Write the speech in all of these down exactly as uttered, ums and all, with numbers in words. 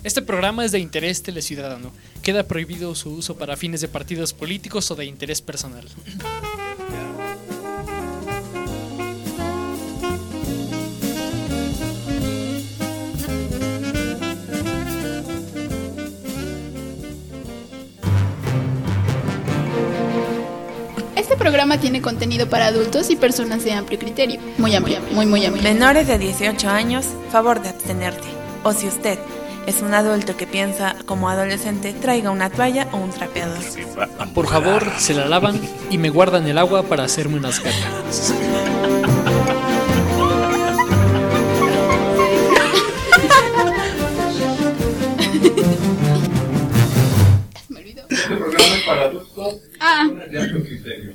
Este programa es de interés teleciudadano. Queda prohibido su uso para fines de partidos políticos o de interés personal. Este programa tiene contenido para adultos y personas de amplio criterio. Muy amplio, muy muy amplio. Menores de dieciocho años, favor de abstenerte. O si usted es un adulto que piensa como adolescente, traiga una toalla o un trapeador. Por favor, se la lavan y me guardan el agua para hacerme unas catas. Me olvidó. Este programa es para adultos Ah. de amplio criterio.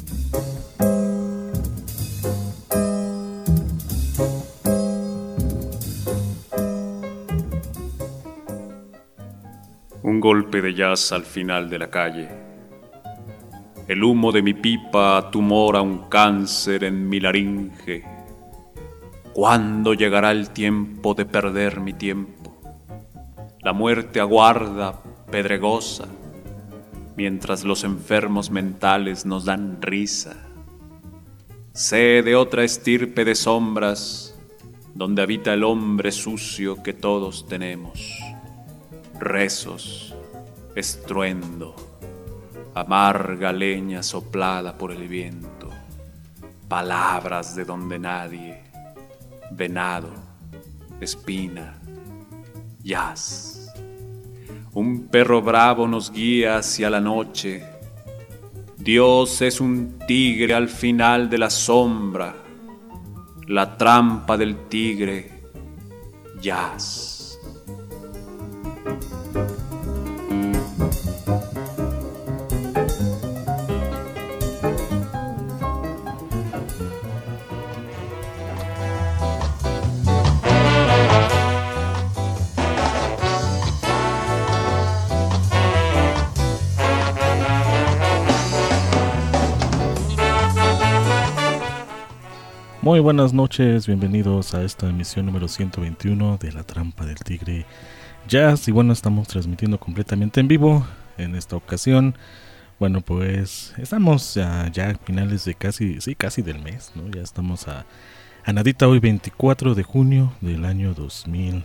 Un golpe de jazz al final de la calle. El humo de mi pipa tumora un cáncer en mi laringe. ¿Cuándo llegará el tiempo de perder mi tiempo? La muerte aguarda, pedregosa, mientras los enfermos mentales nos dan risa. Sé de otra estirpe de sombras, donde habita el hombre sucio que todos tenemos. Rezos, estruendo, amarga leña soplada por el viento, palabras de donde nadie, venado, espina, jazz. Un perro bravo nos guía hacia la noche. Dios es un tigre al final de la sombra, la trampa del tigre, jazz. Muy buenas noches, bienvenidos a esta emisión número ciento veintiuno de La Trampa del Tigre Jazz. Y bueno, estamos transmitiendo completamente en vivo en esta ocasión. Bueno, pues estamos ya, ya a finales de casi, sí, casi del mes, ¿no? Ya estamos a, a nadita hoy, veinticuatro de junio del año dos mil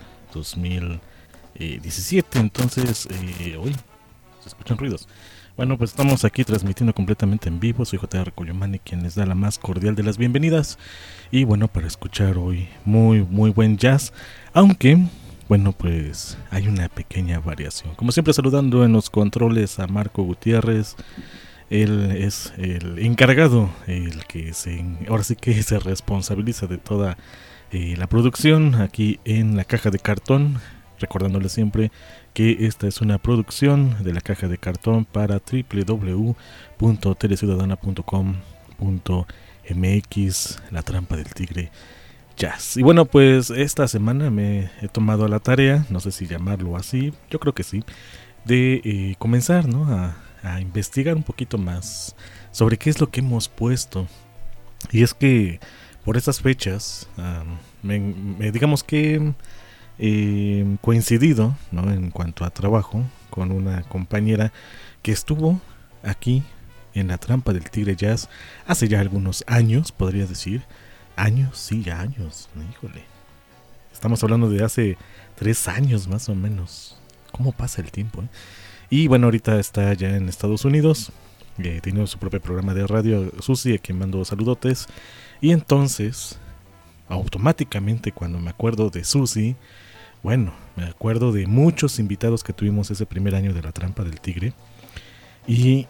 diecisiete. Entonces, eh, hoy se escuchan ruidos. Bueno, pues estamos aquí transmitiendo completamente en vivo. Soy J R Coyomani, quien les da la más cordial de las bienvenidas. Y bueno, para escuchar hoy muy, muy buen jazz. Aunque, bueno, pues hay una pequeña variación. Como siempre, saludando en los controles a Marco Gutiérrez. Él es el encargado, el que se, ahora sí que se responsabiliza de toda eh, la producción aquí en La Caja de Cartón. Recordándole siempre que esta es una producción de La Caja de Cartón para doble u doble u doble u punto teleciudadana punto com punto m x, La Trampa del Tigre Jazz. Y bueno, pues esta semana me he tomado a la tarea, no sé si llamarlo así, yo creo que sí, de eh, comenzar, ¿no? a, a investigar un poquito más sobre qué es lo que hemos puesto. Y es que por estas fechas, um, me, me, digamos que Eh, coincidido, ¿no? En cuanto a trabajo con una compañera que estuvo aquí en La Trampa del Tigre Jazz hace ya algunos años, podría decir. Años, sí, ya años, híjole. Estamos hablando de hace tres años más o menos. ¿Cómo pasa el tiempo? eh? Y bueno, ahorita está ya en Estados Unidos, eh, tiene su propio programa de radio, Susi, a quien mando saludotes. Y entonces, automáticamente cuando me acuerdo de Susi, bueno, me acuerdo de muchos invitados que tuvimos ese primer año de La Trampa del Tigre. Y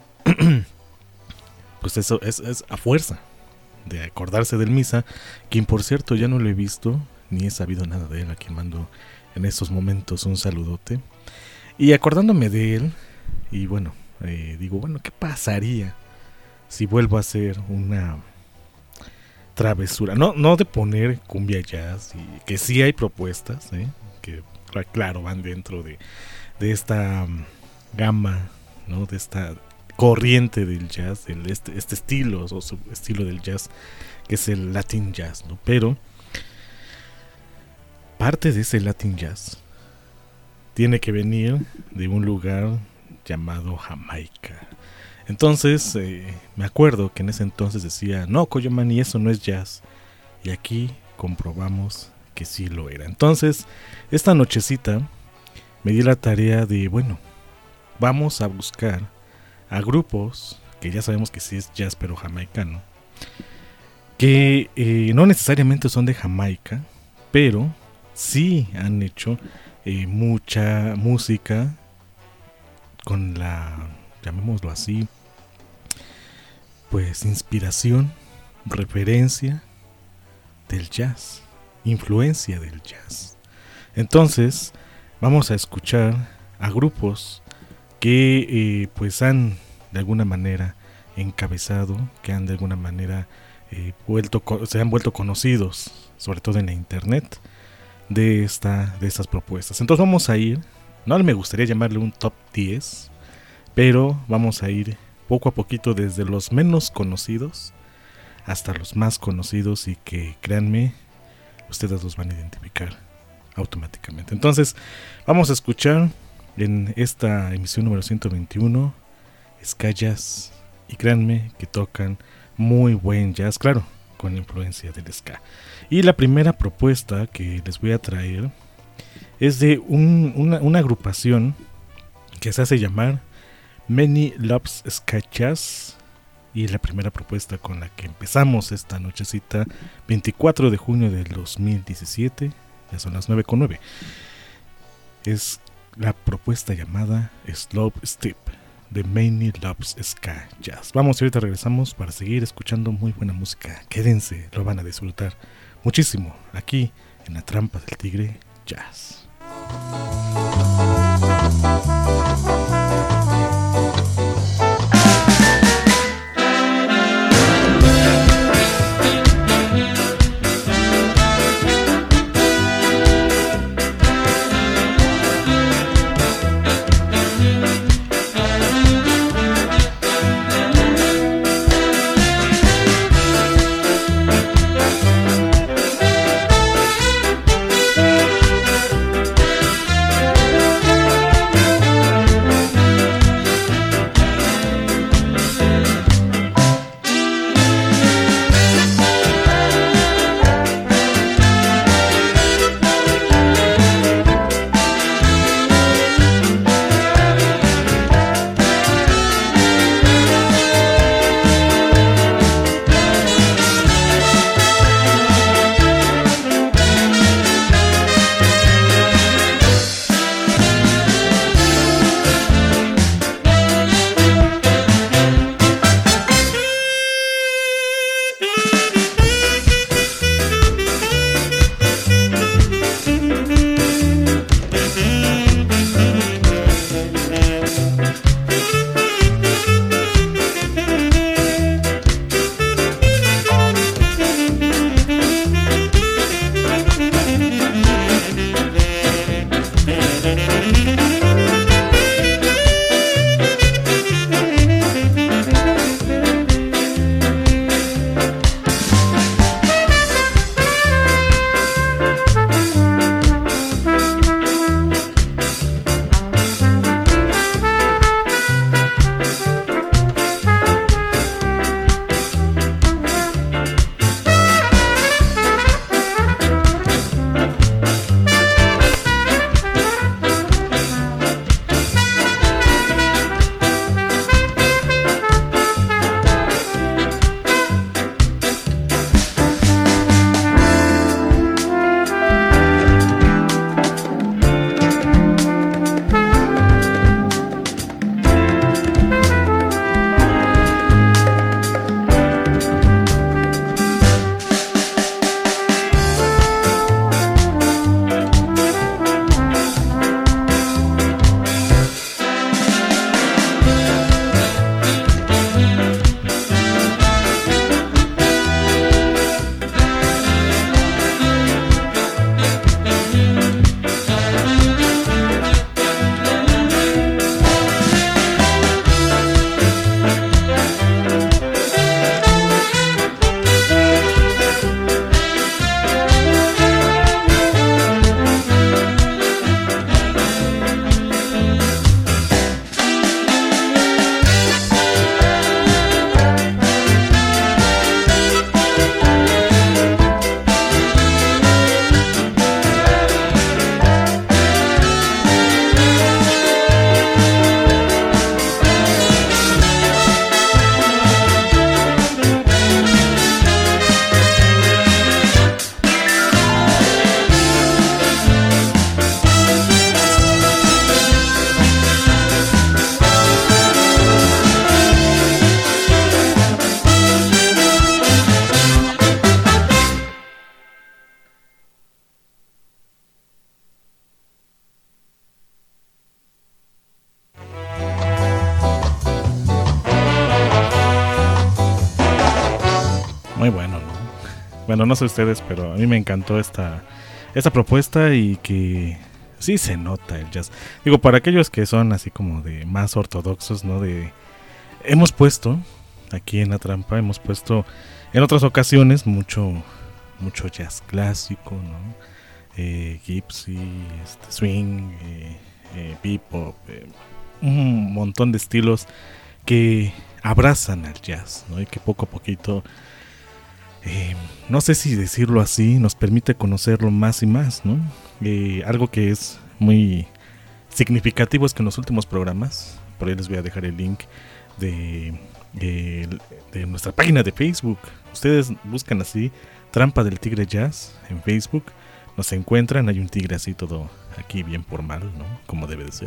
pues eso es, es a fuerza de acordarse del Misa, quien por cierto ya no lo he visto, ni he sabido nada de él, a quien mando en estos momentos un saludote. Y acordándome de él, y bueno, eh, digo, bueno, ¿qué pasaría si vuelvo a hacer una travesura? No, no de poner cumbia jazz, y que sí hay propuestas, ¿eh? que claro van dentro de, de esta um, gama, ¿no? De esta corriente del jazz, del este, este estilo o su estilo del jazz que es el Latin Jazz, ¿no? Pero parte de ese Latin Jazz tiene que venir de un lugar llamado Jamaica. Entonces, eh, me acuerdo que en ese entonces decía, no, Coyomani, eso no es jazz. Y aquí comprobamos que sí lo era. Entonces, esta nochecita me di la tarea de, bueno, vamos a buscar a grupos, que ya sabemos que sí es jazz, pero jamaicano, que eh, no necesariamente son de Jamaica, pero sí han hecho eh, mucha música con la, llamémoslo así, pues inspiración, referencia del jazz, influencia del jazz. Entonces vamos a escuchar a grupos que eh, pues han de alguna manera encabezado, que han de alguna manera eh, vuelto, se han vuelto conocidos, sobre todo en la internet, de, esta, de estas propuestas. Entonces vamos a ir, no me gustaría llamarle un top diez, pero vamos a ir poco a poquito desde los menos conocidos hasta los más conocidos, y que créanme, ustedes los van a identificar automáticamente. Entonces vamos a escuchar en esta emisión número ciento veintiuno ska jazz, y créanme que tocan muy buen jazz, claro, con la influencia del ska. Y la primera propuesta que les voy a traer es de un, una, una agrupación que se hace llamar Many Loves Ska Jazz, y la primera propuesta con la que empezamos esta nochecita, veinticuatro de junio del dos mil diecisiete, ya son las nueve con nueve, es la propuesta llamada Slope Step de Many Loves Ska Jazz. Vamos, y ahorita regresamos para seguir escuchando muy buena música. Quédense, lo van a disfrutar muchísimo aquí en La Trampa del Tigre Jazz. We'll be right back. muy bueno, ¿no? Bueno, no sé ustedes, pero a mí me encantó esta, esta propuesta y que sí se nota el jazz. Digo, para aquellos que son así como de más ortodoxos, ¿no? De hemos puesto aquí en La Trampa, hemos puesto en otras ocasiones mucho, mucho jazz clásico, ¿no? Eh, gypsy, este, swing, eh, eh, bebop, eh, un montón de estilos que abrazan al jazz, ¿no? Y que poco a poquito, eh, no sé si decirlo así, nos permite conocerlo más y más, ¿no? Eh, algo que es muy significativo es que en los últimos programas, por ahí les voy a dejar el link de, de, de nuestra página de Facebook. Ustedes buscan así, Trampa del Tigre Jazz en Facebook, nos encuentran, hay un tigre así todo aquí bien formal, ¿no? Como debe de ser.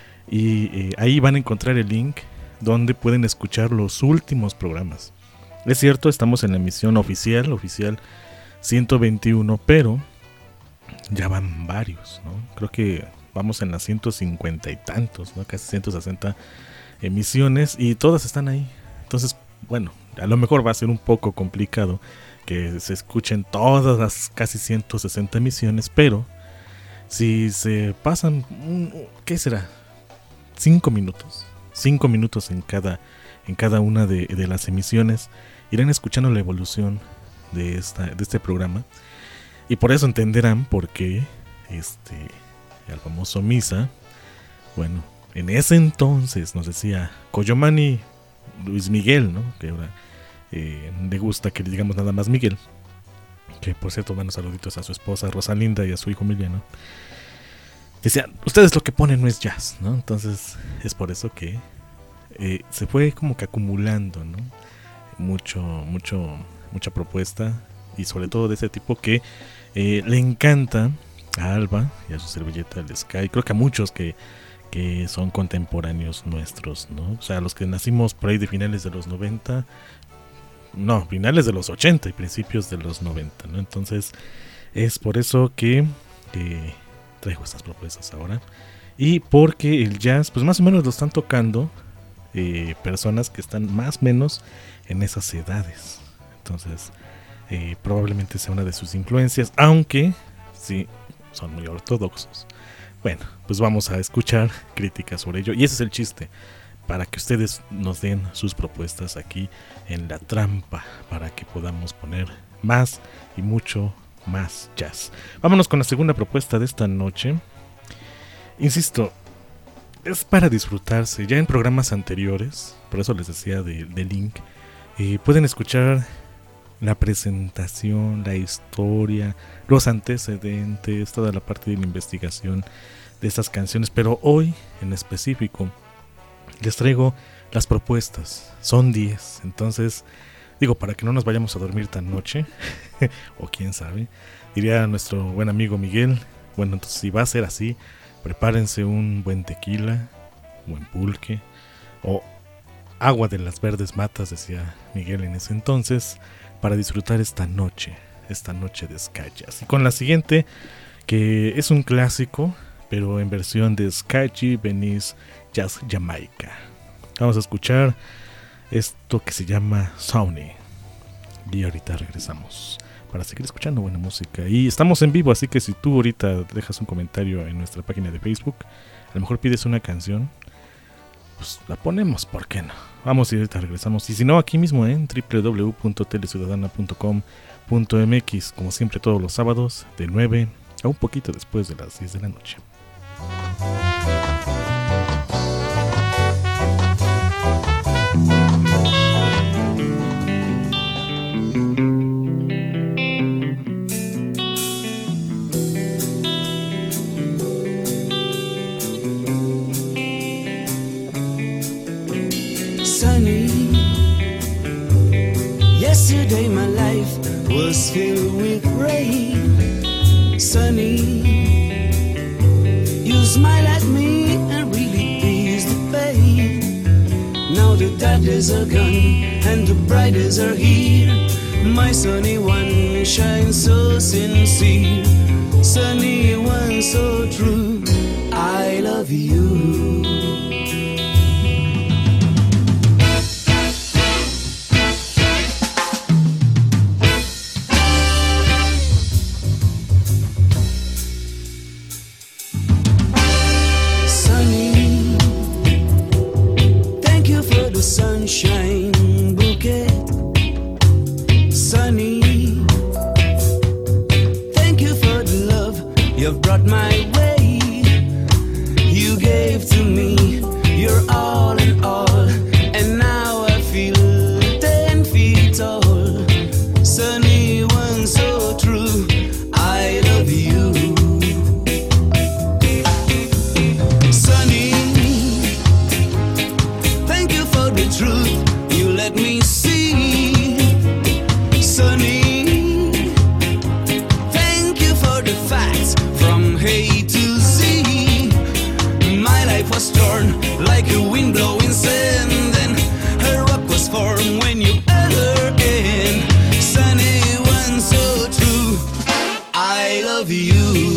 Y eh, ahí van a encontrar el link donde pueden escuchar los últimos programas. Es cierto, estamos en la emisión oficial, oficial ciento veintiuno, pero ya van varios, ¿no? Creo que vamos en las ciento cincuenta y tantos, ¿no? Casi ciento sesenta emisiones y todas están ahí. Entonces, bueno, a lo mejor va a ser un poco complicado que se escuchen todas las casi ciento sesenta emisiones, pero si se pasan, ¿qué será? Cinco minutos, cinco minutos en cada, en cada una de, de las emisiones, irán escuchando la evolución de, esta, de este programa, y por eso entenderán por qué este, el famoso Misa, bueno, en ese entonces nos decía Coyomani Luis Miguel, ¿no? Que ahora eh, le gusta que le digamos nada más Miguel, que por cierto, buenos saluditos a su esposa Rosalinda y a su hijo Emiliano. Decía, ustedes lo que ponen no es jazz, ¿no? Entonces es por eso que eh, se fue como que acumulando, ¿no? Mucho, mucho, mucha propuesta, y sobre todo de ese tipo que eh, le encanta a Alba y a su servilleta el Sky. Creo que a muchos que, que son contemporáneos nuestros, ¿no? O sea, los que nacimos por ahí de finales de los noventa, no, finales de los ochenta y principios de los noventa, ¿no? Entonces es por eso que eh, traigo estas propuestas ahora, y porque el jazz pues más o menos lo están tocando eh, personas que están más o menos en esas edades. Entonces eh, probablemente sea una de sus influencias, aunque sí son muy ortodoxos. Bueno, pues vamos a escuchar críticas sobre ello, y ese es el chiste, para que ustedes nos den sus propuestas aquí en La Trampa, para que podamos poner más y mucho más jazz. Vámonos con la segunda propuesta de esta noche. Insisto, es para disfrutarse. Ya en programas anteriores, por eso les decía de, de link, eh, pueden escuchar la presentación, la historia, los antecedentes, toda la parte de la investigación de estas canciones, pero hoy en específico les traigo las propuestas. Son diez, entonces digo, para que no nos vayamos a dormir tan noche, o quién sabe, diría nuestro buen amigo Miguel, bueno, entonces si va a ser así, prepárense un buen tequila, buen pulque, o agua de las verdes matas, decía Miguel en ese entonces, para disfrutar esta noche, esta noche de ska jazz. Y con la siguiente, que es un clásico, pero en versión de Skaggy Venice Jazz Jamaica. Vamos a escuchar esto que se llama Sony, y ahorita regresamos para seguir escuchando buena música. Y estamos en vivo, así que si tú ahorita dejas un comentario en nuestra página de Facebook, a lo mejor pides una canción, pues la ponemos, ¿por qué no? Vamos y ahorita regresamos. Y si no, aquí mismo en doble u doble u doble u punto teleciudadana punto com punto m x, como siempre todos los sábados de nueve a un poquito después de las diez de la noche. Sunny, yesterday my life was filled with rain. Sunny, you smile at me and really ease the pain. Now the dark days are gone and the bright days are here. My sunny one shines so sincere, sunny one so true. I love you. life was torn like a wind blowing sand. Then a rock was formed when you enter in. Sunny one so true, I love you.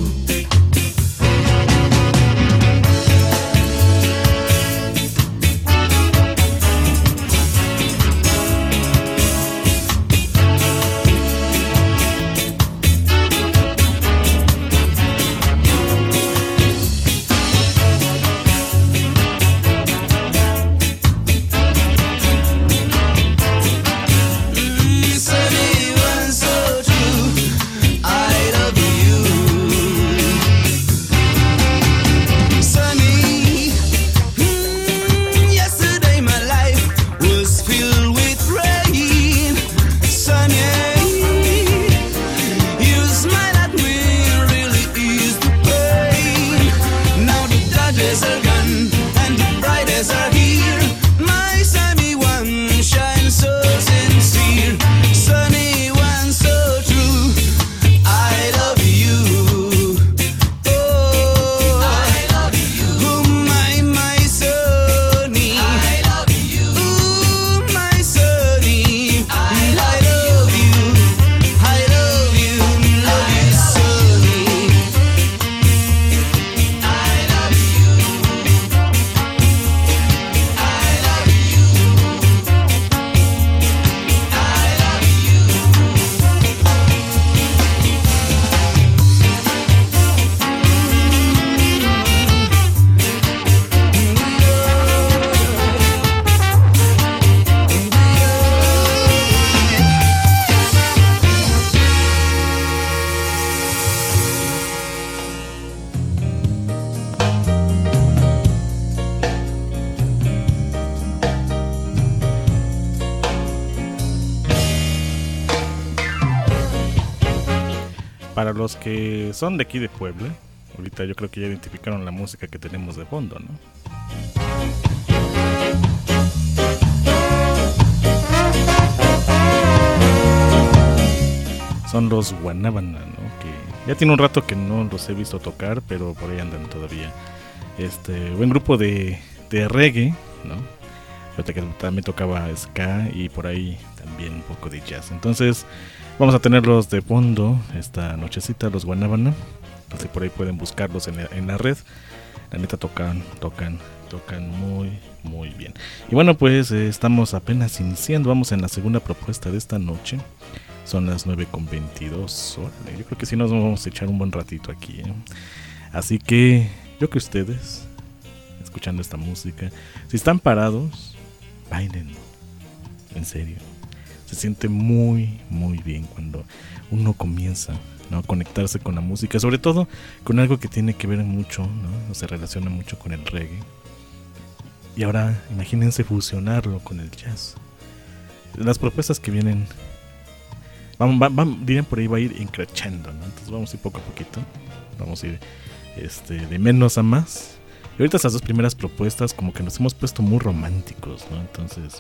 Para los que son de aquí de Puebla, ahorita yo creo que ya identificaron la música que tenemos de fondo, ¿no? Son los Guanábana, ¿no? Que ya tiene un rato que no los he visto tocar, pero por ahí andan todavía. Este buen grupo de, de reggae, ¿no? Fíjate que también tocaba ska y por ahí también un poco de jazz. Entonces vamos a tenerlos de fondo esta nochecita, los Guanábana. Así por ahí pueden buscarlos en la, en la red. La neta tocan, tocan, tocan muy, muy bien. Y bueno, pues eh, estamos apenas iniciando. Vamos en la segunda propuesta de esta noche. Son las nueve con veintidós. Órale, yo creo que sí nos vamos a echar un buen ratito aquí, ¿eh? Así que yo que ustedes, escuchando esta música, si están parados, bailen. En serio. Se siente muy, muy bien cuando uno comienza, ¿no?, a conectarse con la música, sobre todo con algo que tiene que ver mucho, ¿no? Se relaciona mucho con el reggae. Y ahora imagínense fusionarlo con el jazz. Las propuestas que vienen, vamos, vamos, dirían por ahí va a ir increciendo, ¿no? Entonces vamos a ir poco a poquito, vamos a ir este, de menos a más. Y ahorita esas dos primeras propuestas como que nos hemos puesto muy románticos, ¿no? Entonces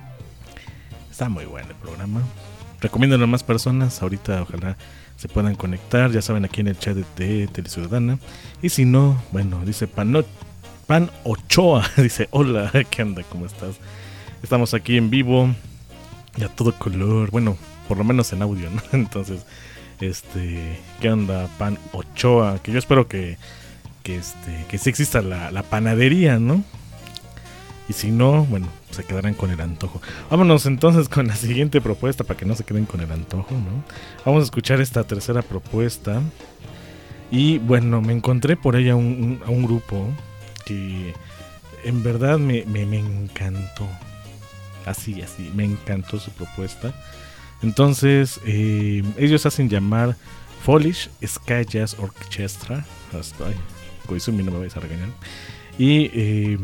está muy bueno el programa. Recomiéndenlo a más personas. Ahorita ojalá se puedan conectar. Ya saben, aquí en el chat de, de Teleciudadana. Y si no, bueno, dice Pano, Pan Ochoa. Dice, hola, ¿qué onda? ¿Cómo estás? Estamos aquí en vivo y a todo color. Bueno, por lo menos en audio, ¿no? Entonces, este, ¿qué onda, Pan Ochoa? Que yo espero que, que, este, que sí exista la, la panadería, ¿no? Y si no, bueno, se quedarán con el antojo. Vámonos entonces con la siguiente propuesta para que no se queden con el antojo, ¿no? Vamos a escuchar esta tercera propuesta. Y bueno, me encontré por ahí a un, un, a un grupo que en verdad me, me, me encantó. Así, así, me encantó su propuesta. Entonces, eh, ellos hacen llamar Foolish Sky Jazz Orchestra. Ay, Koizumi, no me vais a regañar. Y eh,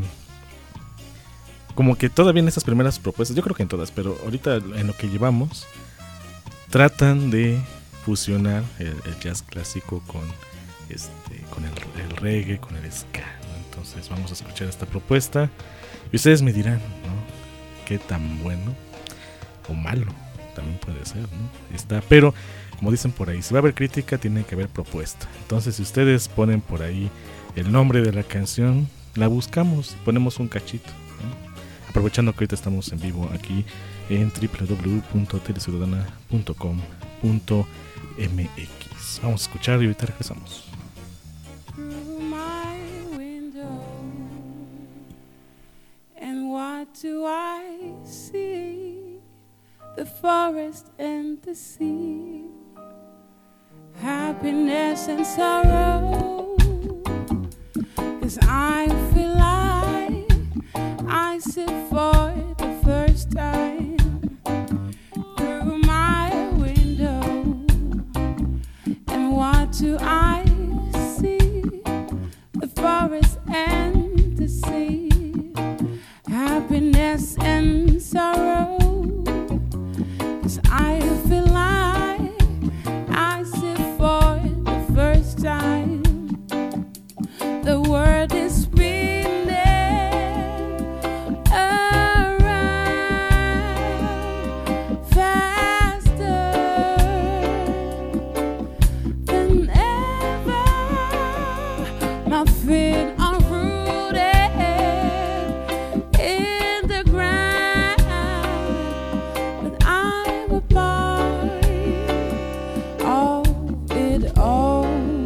como que todavía en estas primeras propuestas, yo creo que en todas, pero ahorita en lo que llevamos, tratan de fusionar el, el jazz clásico con, este, con el, el reggae, con el ska, ¿no? Entonces vamos a escuchar esta propuesta y ustedes me dirán, ¿no?, qué tan bueno o malo también puede ser, ¿no? Está, pero como dicen por ahí, si va a haber crítica, tiene que haber propuesta. Entonces si ustedes ponen por ahí el nombre de la canción, la buscamos, ponemos un cachito, ¿no? Aprovechando que ahorita estamos en vivo aquí en doble u doble u doble u punto teleciudadana punto com punto m x. Vamos a escuchar y ahorita regresamos. Through my window, and what do I see? The forest and the sea, happiness and sorrow. 'Cause I feel like I sit for the first time through my window, and what do I see? The forest and the sea, happiness and sorrow. 'Cause I feel like I sit for the first time. The world is spinning around faster than ever. My feet are rooted in the ground, but I'm a part of it all.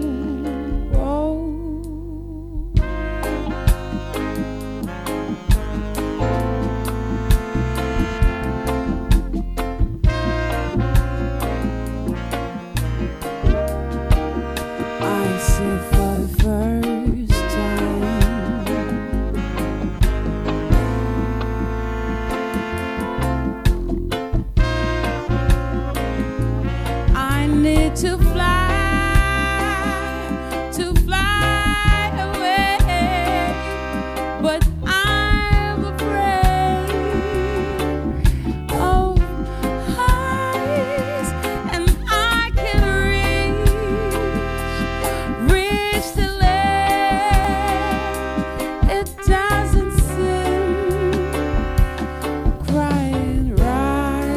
To fly, to fly away, but I'm afraid of heights, and I can reach, reach the land. It doesn't seem quite right.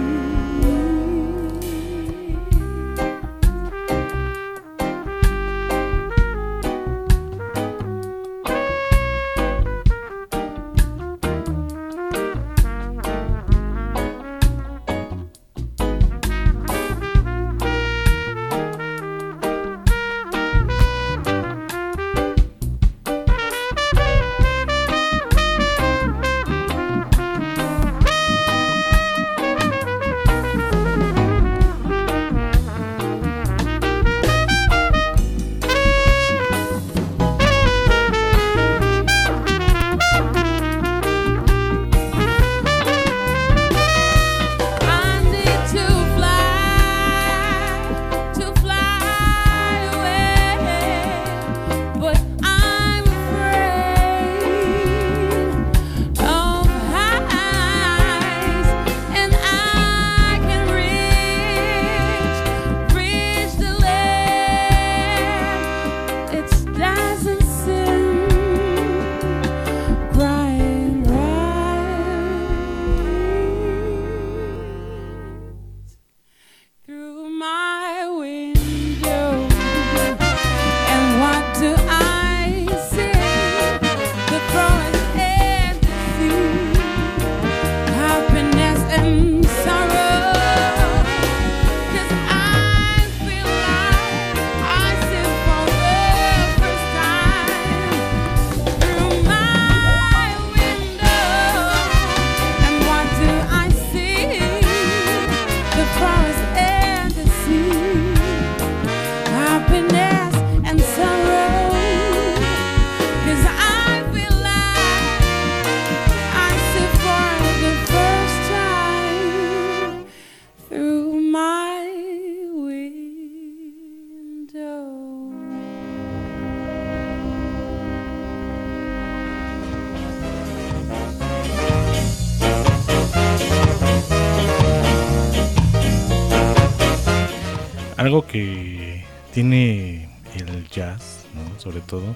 Algo que tiene el jazz, ¿no? Sobre todo,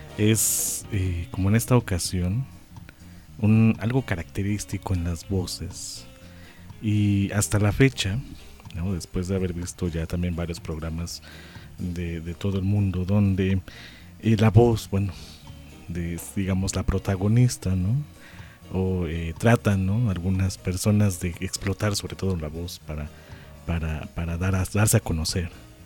es eh, como en esta ocasión, un, algo característico en las voces. Y hasta la fecha, ¿no? Después de haber visto ya también varios programas de, de todo el mundo, donde eh, la voz, bueno, de, digamos, la protagonista, ¿no? O eh, tratan, ¿no? Algunas personas de explotar sobre todo la voz para, para, para dar a, darse a conocer.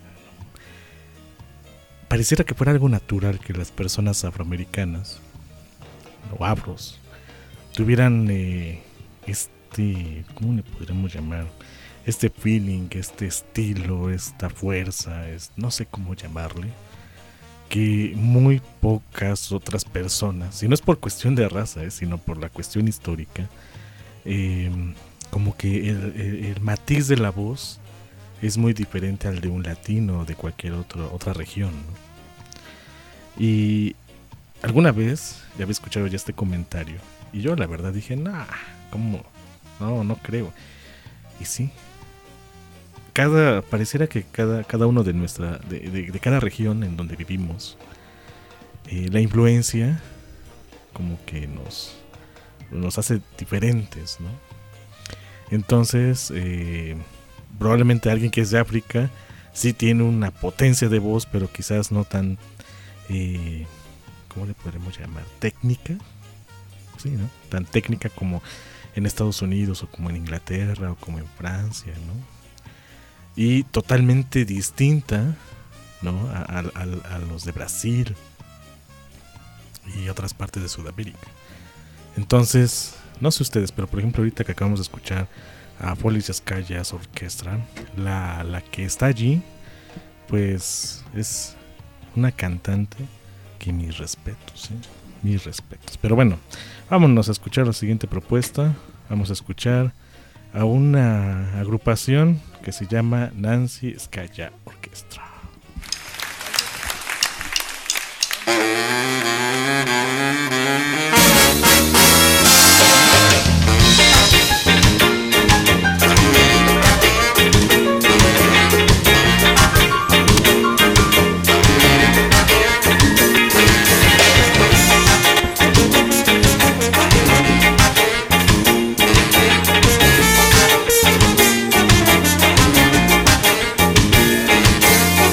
Pareciera que fuera algo natural que las personas afroamericanas o afros tuvieran eh, este, ¿cómo le podríamos llamar? Este feeling, este estilo, esta fuerza, es, no sé cómo llamarle, que muy pocas otras personas, y no es por cuestión de raza, eh, sino por la cuestión histórica, eh, como que el, el, el matiz de la voz es muy diferente al de un latino o de cualquier otro, otra región, ¿no? Y alguna vez ya había escuchado ya este comentario y yo la verdad dije, nah, ¿cómo? No, no creo. Y sí, cada, pareciera que cada, cada uno de nuestra, de, de, de cada región en donde vivimos, eh, la influencia como que nos, nos hace diferentes, ¿no? Entonces, eh, probablemente alguien que es de África sí tiene una potencia de voz, pero quizás no tan, eh, ¿cómo le podremos llamar? Técnica, sí, ¿no? Tan técnica como en Estados Unidos o como en Inglaterra o como en Francia, ¿no? Y totalmente distinta, ¿no? A, a, a, a los de Brasil y otras partes de Sudamérica. Entonces, no sé ustedes, pero por ejemplo ahorita que acabamos de escuchar a Police Sky Jazz Orchestra, la, la que está allí, pues es una cantante que mis respetos, ¿eh? Mis respetos. Pero bueno, vámonos a escuchar la siguiente propuesta. Vamos a escuchar a una agrupación que se llama Nancy Skyja Orchestra. Thank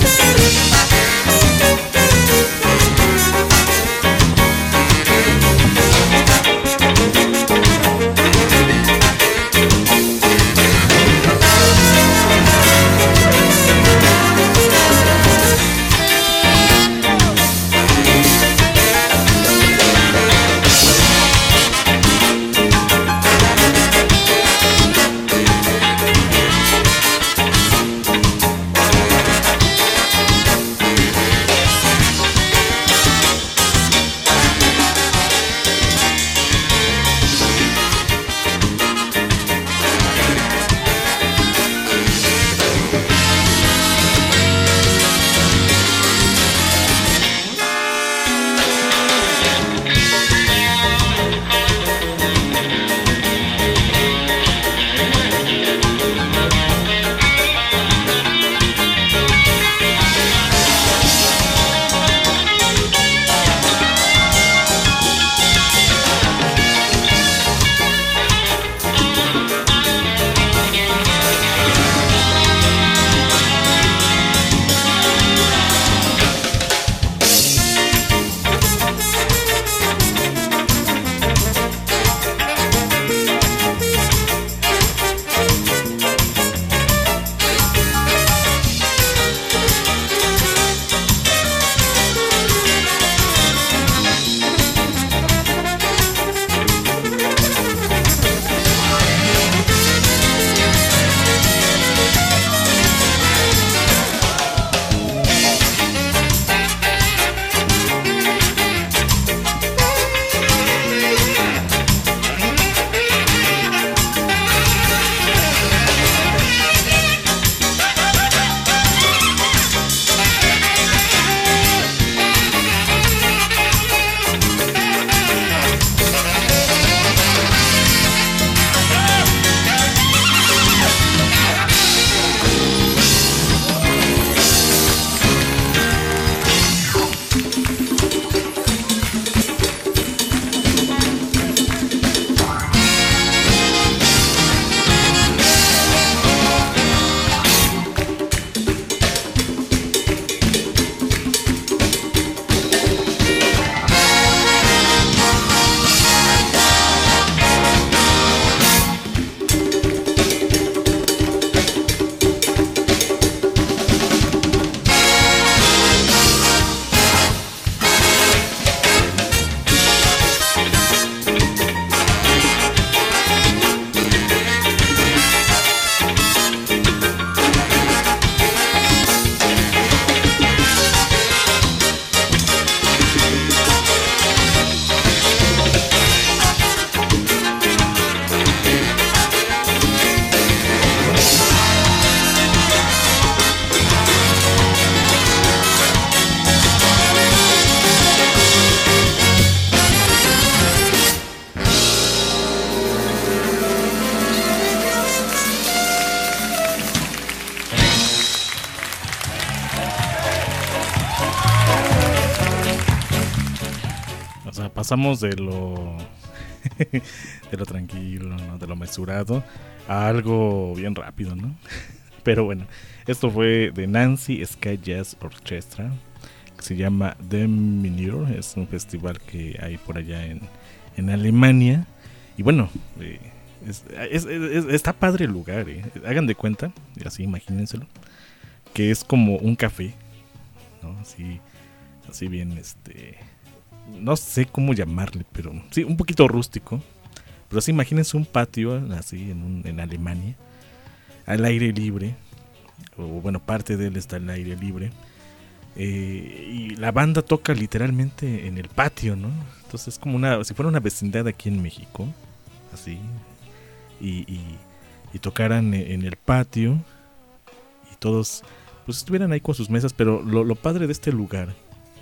pasamos de lo de lo tranquilo, ¿no? De lo mesurado a algo bien rápido, ¿no? Pero bueno, esto fue de Nancy Sky Jazz Orchestra, que se llama The Mineur. Es un festival que hay por allá en, en Alemania. Y bueno, eh, es, es, es, está padre el lugar, eh. Hagan de cuenta, así imagínenselo, que es como un café, ¿no? Así, así bien, este, no sé cómo llamarle, pero sí, un poquito rústico. Pero así imagínense un patio así en, un, en Alemania, al aire libre, o bueno, parte de él está al aire libre, eh, y la banda toca literalmente en el patio, ¿no? Entonces es como una, si fuera una vecindad aquí en México, así, y, y, y tocaran en el patio, y todos pues estuvieran ahí con sus mesas. Pero lo, lo padre de este lugar,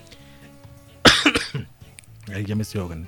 ahí ya me estoy ahogando,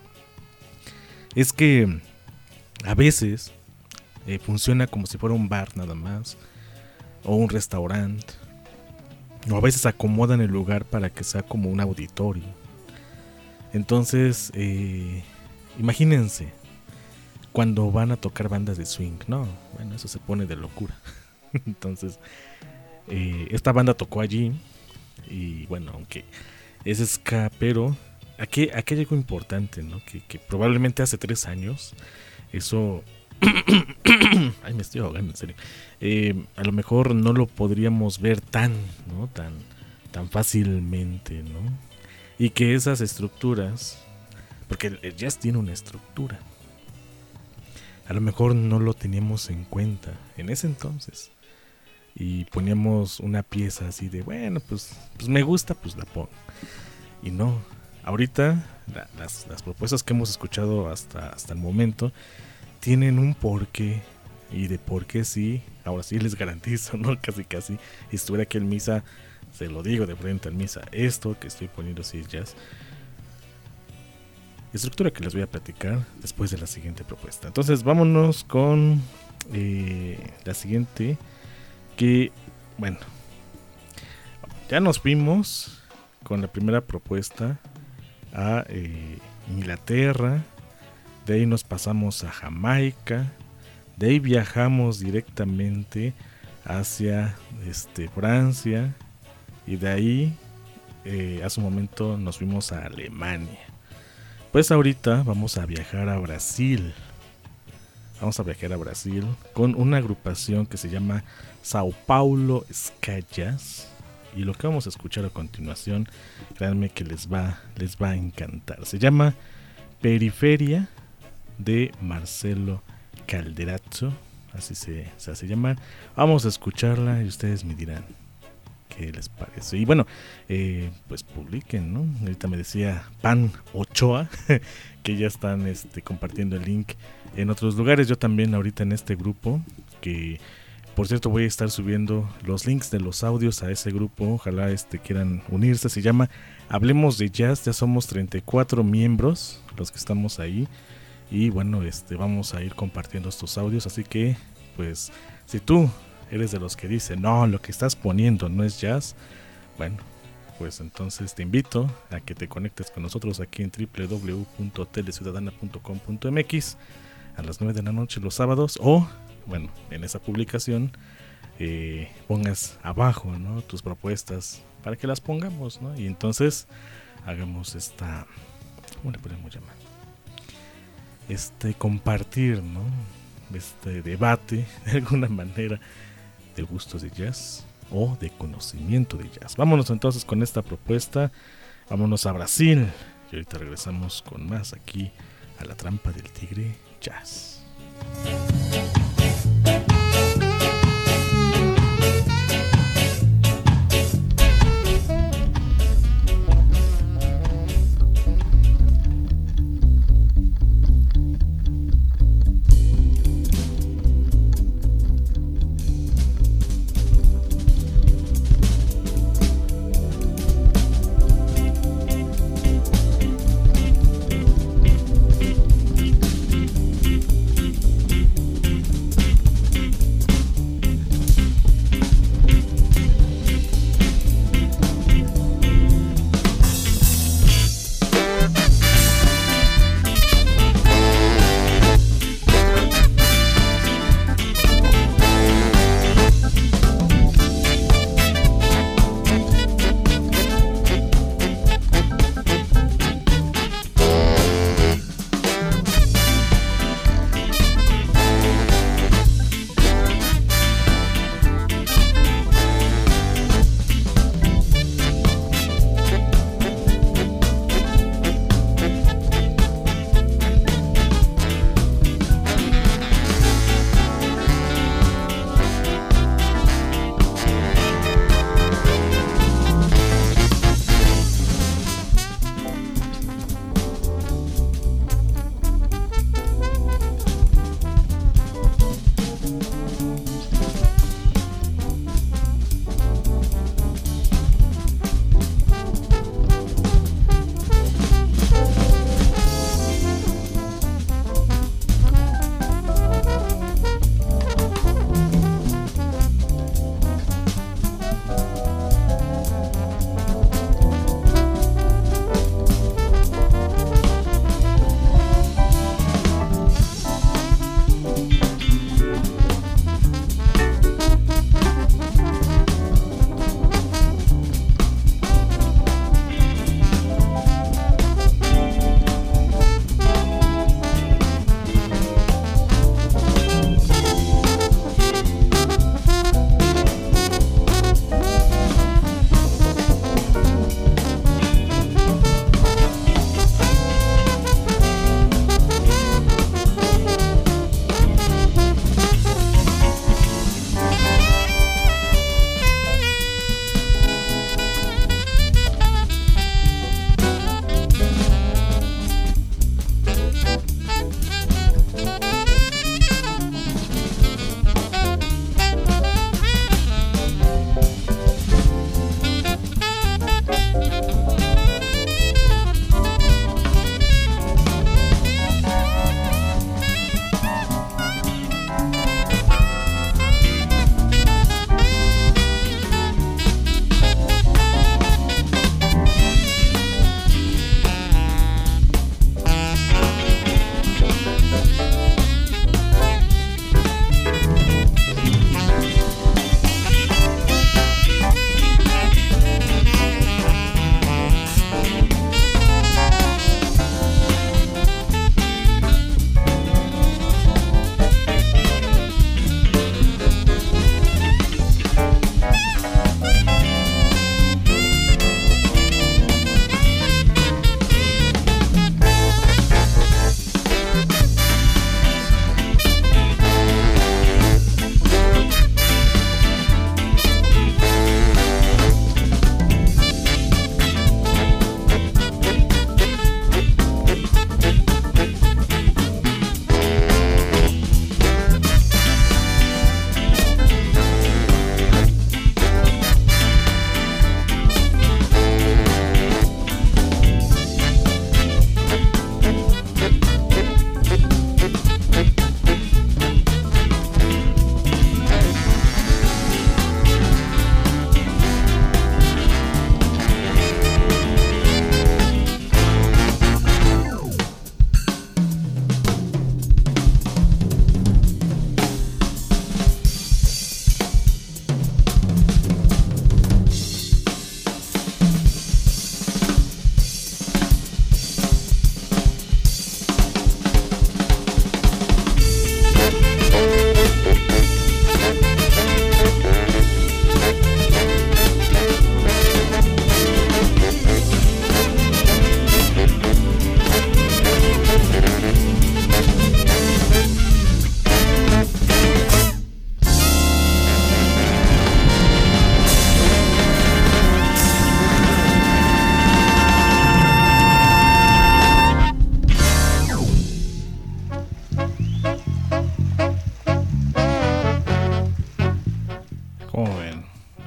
es que a veces eh, funciona como si fuera un bar nada más, o un restaurante, o a veces acomodan el lugar para que sea como un auditorio. Entonces, eh, imagínense cuando van a tocar bandas de swing, no, bueno, eso se pone de locura. Entonces, eh, esta banda tocó allí, y bueno, aunque es ska, pero aquí, aquí hay algo importante, ¿no? Que, que probablemente hace tres años, eso... Ay, me estoy ahogando, en serio. Eh, a lo mejor no lo podríamos ver tan, ¿no? Tan, tan fácilmente, ¿no? Y que esas estructuras, porque el, el jazz tiene una estructura, a lo mejor no lo teníamos en cuenta en ese entonces. Y poníamos una pieza así de, bueno, pues, pues me gusta, pues la pongo. Y no, ahorita la, las, las propuestas que hemos escuchado hasta, hasta el momento tienen un porqué, y de por qué sí, ahora sí les garantizo, ¿no? Casi casi, si estuviera aquí en misa, se lo digo de frente en misa, esto que estoy poniendo sí es jazz. Estructura que les voy a platicar después de la siguiente propuesta. Entonces vámonos con eh, la siguiente, que bueno, ya nos fuimos con la primera propuesta a eh, Inglaterra. De ahí nos pasamos a Jamaica, de ahí viajamos directamente hacia este, Francia, y de ahí eh, hace un momento nos fuimos a Alemania. Pues ahorita vamos a viajar a Brasil, vamos a viajar a Brasil con una agrupación que se llama Sao Paulo Ska Jazz, y lo que vamos a escuchar a continuación, créanme que les va, les va a encantar. Se llama Periferia, de Marcelo Calderazzo, así se, se hace llamar. Vamos a escucharla y ustedes me dirán qué les parece. Y bueno, eh, pues publiquen, ¿no? Ahorita me decía Pan Ochoa que ya están este, compartiendo el link en otros lugares. Yo también ahorita en este grupo, que por cierto voy a estar subiendo los links de los audios a ese grupo, ojalá este, quieran unirse. Se llama Hablemos de Jazz, ya somos treinta y cuatro miembros los que estamos ahí. Y bueno, este, vamos a ir compartiendo estos audios, así que pues si tú eres de los que dicen, no, lo que estás poniendo no es jazz, bueno, pues entonces te invito a que te conectes con nosotros aquí en doble u doble u doble u punto teleciudadana punto com punto m x a las nueve de la noche los sábados, o bueno, en esa publicación eh, pongas abajo, ¿no? Tus propuestas para que las pongamos, ¿no? Y entonces hagamos esta, ¿cómo le podemos llamar? Este compartir, ¿no? Este debate de alguna manera de gustos de jazz o de conocimiento de jazz. Vámonos entonces con esta propuesta, vámonos a Brasil y ahorita regresamos con más aquí a La Trampa del Tigre Jazz.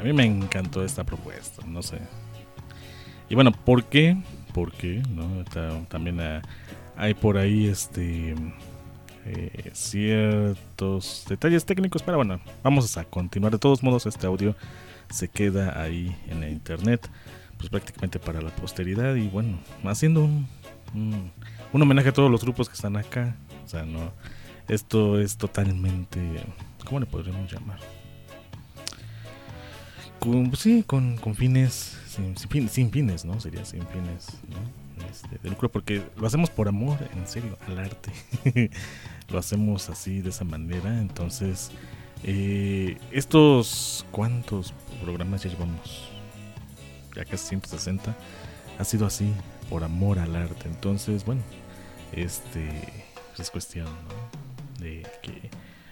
mí me encantó esta propuesta, no sé. Y bueno, ¿por qué? ¿Por qué? ¿No? Está, también a, hay por ahí este eh, ciertos detalles técnicos, pero bueno, vamos a continuar. De todos modos, este audio se queda ahí en la internet, pues prácticamente para la posteridad. Y bueno, haciendo un, un, un homenaje a todos los grupos que están acá. O sea, no, esto es totalmente, ¿cómo le podríamos llamar? Con, sí, con, con fines, sin, sin, fin, sin fines, ¿no? Sería sin fines, ¿no? Este, de lucro, porque lo hacemos por amor, en serio, al arte. Lo hacemos así, de esa manera. Entonces, eh, estos, ¿cuántos programas ya llevamos? Ya casi ciento sesenta. Ha sido así, por amor al arte. Entonces, bueno, este es cuestión, ¿no? De que eh,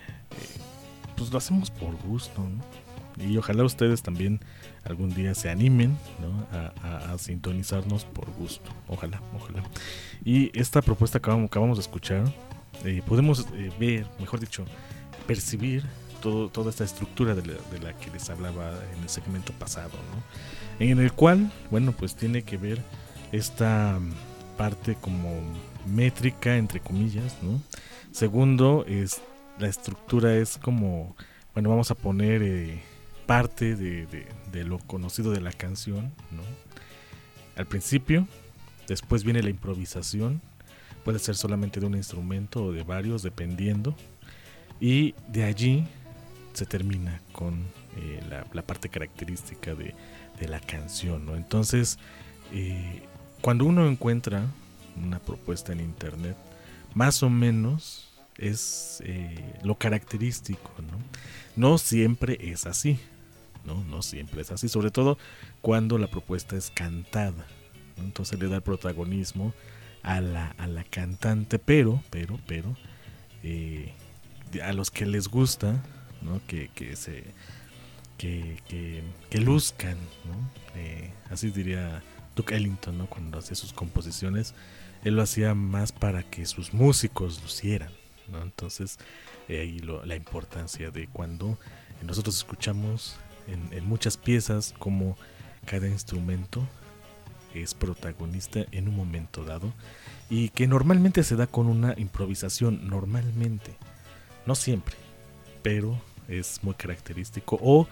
pues lo hacemos por gusto, ¿no? Y ojalá ustedes también algún día se animen, ¿no? a, a, a sintonizarnos por gusto. Ojalá, ojalá. Y esta propuesta que acabamos, acabamos de escuchar, eh, podemos eh, ver, mejor dicho, percibir todo, toda esta estructura de la, de la que les hablaba en el segmento pasado, ¿no? En el cual, bueno, pues tiene que ver esta parte como métrica, entre comillas, ¿no? Segundo, es la estructura es como, bueno, vamos a poner eh, parte de, de, de lo conocido de la canción, ¿no? Al principio, después viene la improvisación, puede ser solamente de un instrumento o de varios, dependiendo, y de allí se termina con eh, la, la parte característica de, de la canción, ¿no? Entonces, eh, cuando uno encuentra una propuesta en internet, más o menos es eh, lo característico, ¿no? No siempre es así, ¿no? No siempre es así, sobre todo cuando la propuesta es cantada, ¿no? Entonces le da el protagonismo a la, a la cantante, pero, pero, pero, eh, a los que les gusta, ¿no? Que, que se, que, que, que luzcan, ¿no? Eh, así diría Duke Ellington, ¿no? Cuando hacía sus composiciones, él lo hacía más para que sus músicos lucieran, ¿no? Entonces, eh, ahí lo, la importancia de cuando nosotros escuchamos en, en muchas piezas como cada instrumento es protagonista en un momento dado y que normalmente se da con una improvisación, normalmente, no siempre, pero es muy característico, o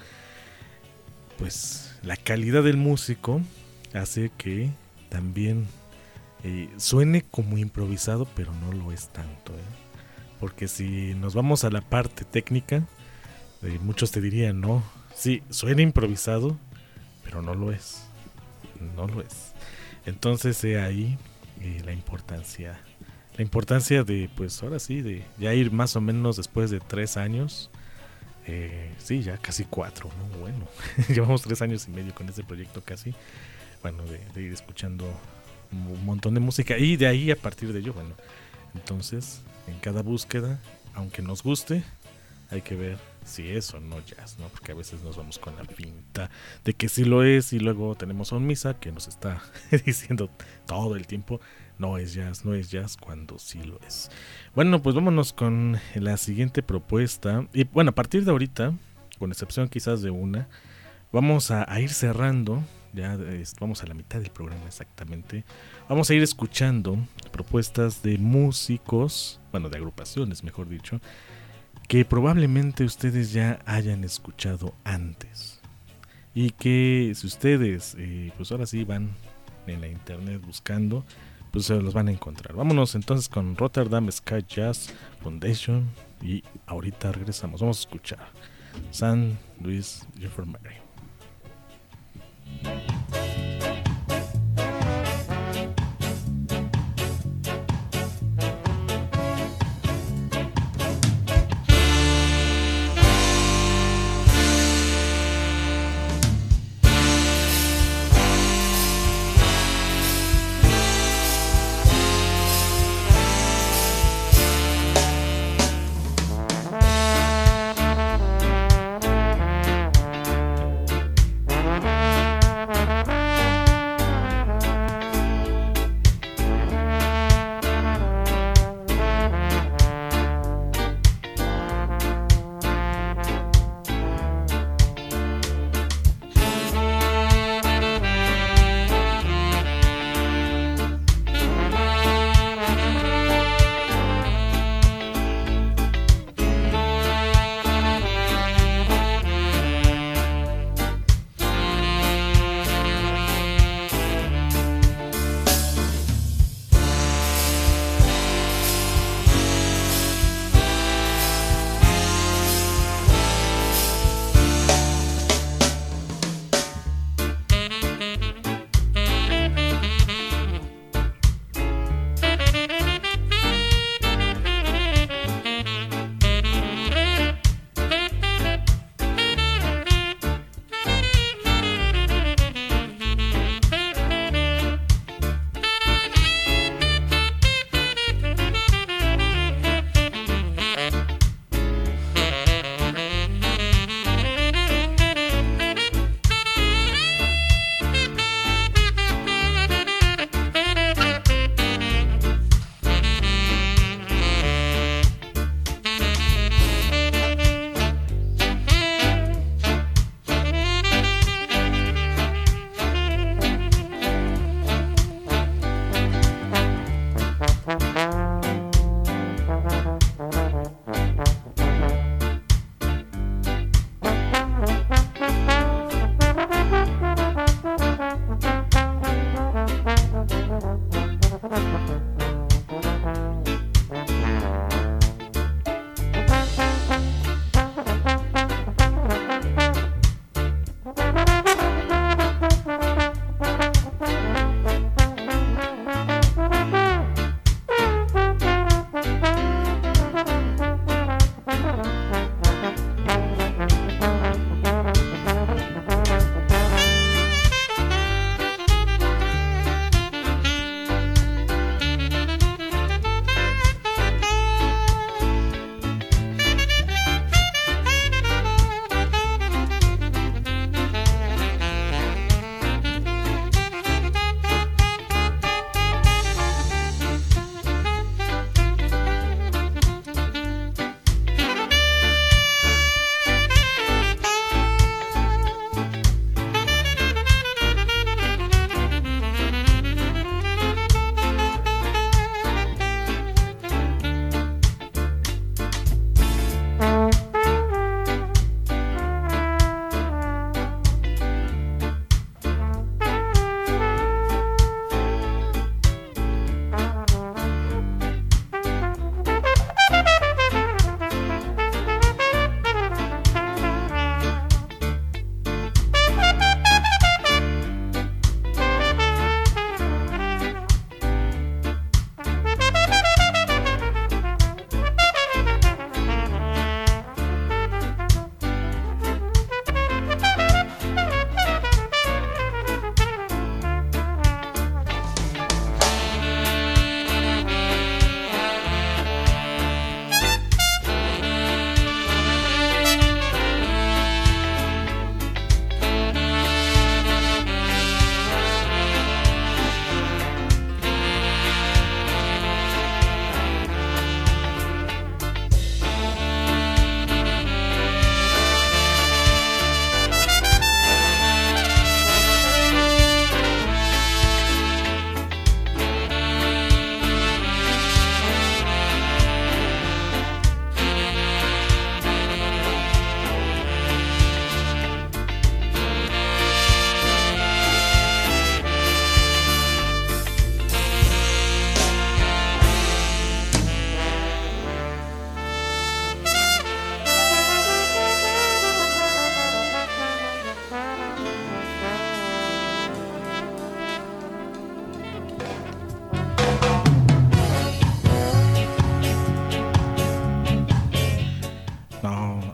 pues la calidad del músico hace que también eh, suene como improvisado, pero no lo es tanto, ¿eh? Porque si nos vamos a la parte técnica, eh, muchos te dirían, no, sí, suena improvisado, pero no lo es, no lo es. Entonces eh, ahí eh, la importancia, la importancia de, pues ahora sí, de ya ir más o menos después de tres años, eh, sí, ya casi cuatro, ¿no? Bueno, llevamos tres años y medio con este proyecto casi, bueno, de, de ir escuchando un montón de música y de ahí a partir de ello, bueno, entonces en cada búsqueda, aunque nos guste, hay que ver si es o no jazz, ¿no? Porque a veces nos vamos con la pinta de que sí lo es y luego tenemos a un misa que nos está diciendo todo el tiempo no es jazz, no es jazz, cuando sí lo es. Bueno, pues vámonos con la siguiente propuesta y bueno, a partir de ahorita, con excepción quizás de una, vamos a, a ir cerrando, ya es, vamos a la mitad del programa exactamente, vamos a ir escuchando propuestas de músicos, bueno, de agrupaciones mejor dicho, que probablemente ustedes ya hayan escuchado antes y que si ustedes eh, pues ahora sí van en la internet buscando, pues se los van a encontrar. Vámonos entonces con Rotterdam Sky Jazz Foundation y ahorita regresamos, vamos a escuchar San Luis Jean-Mary. Thank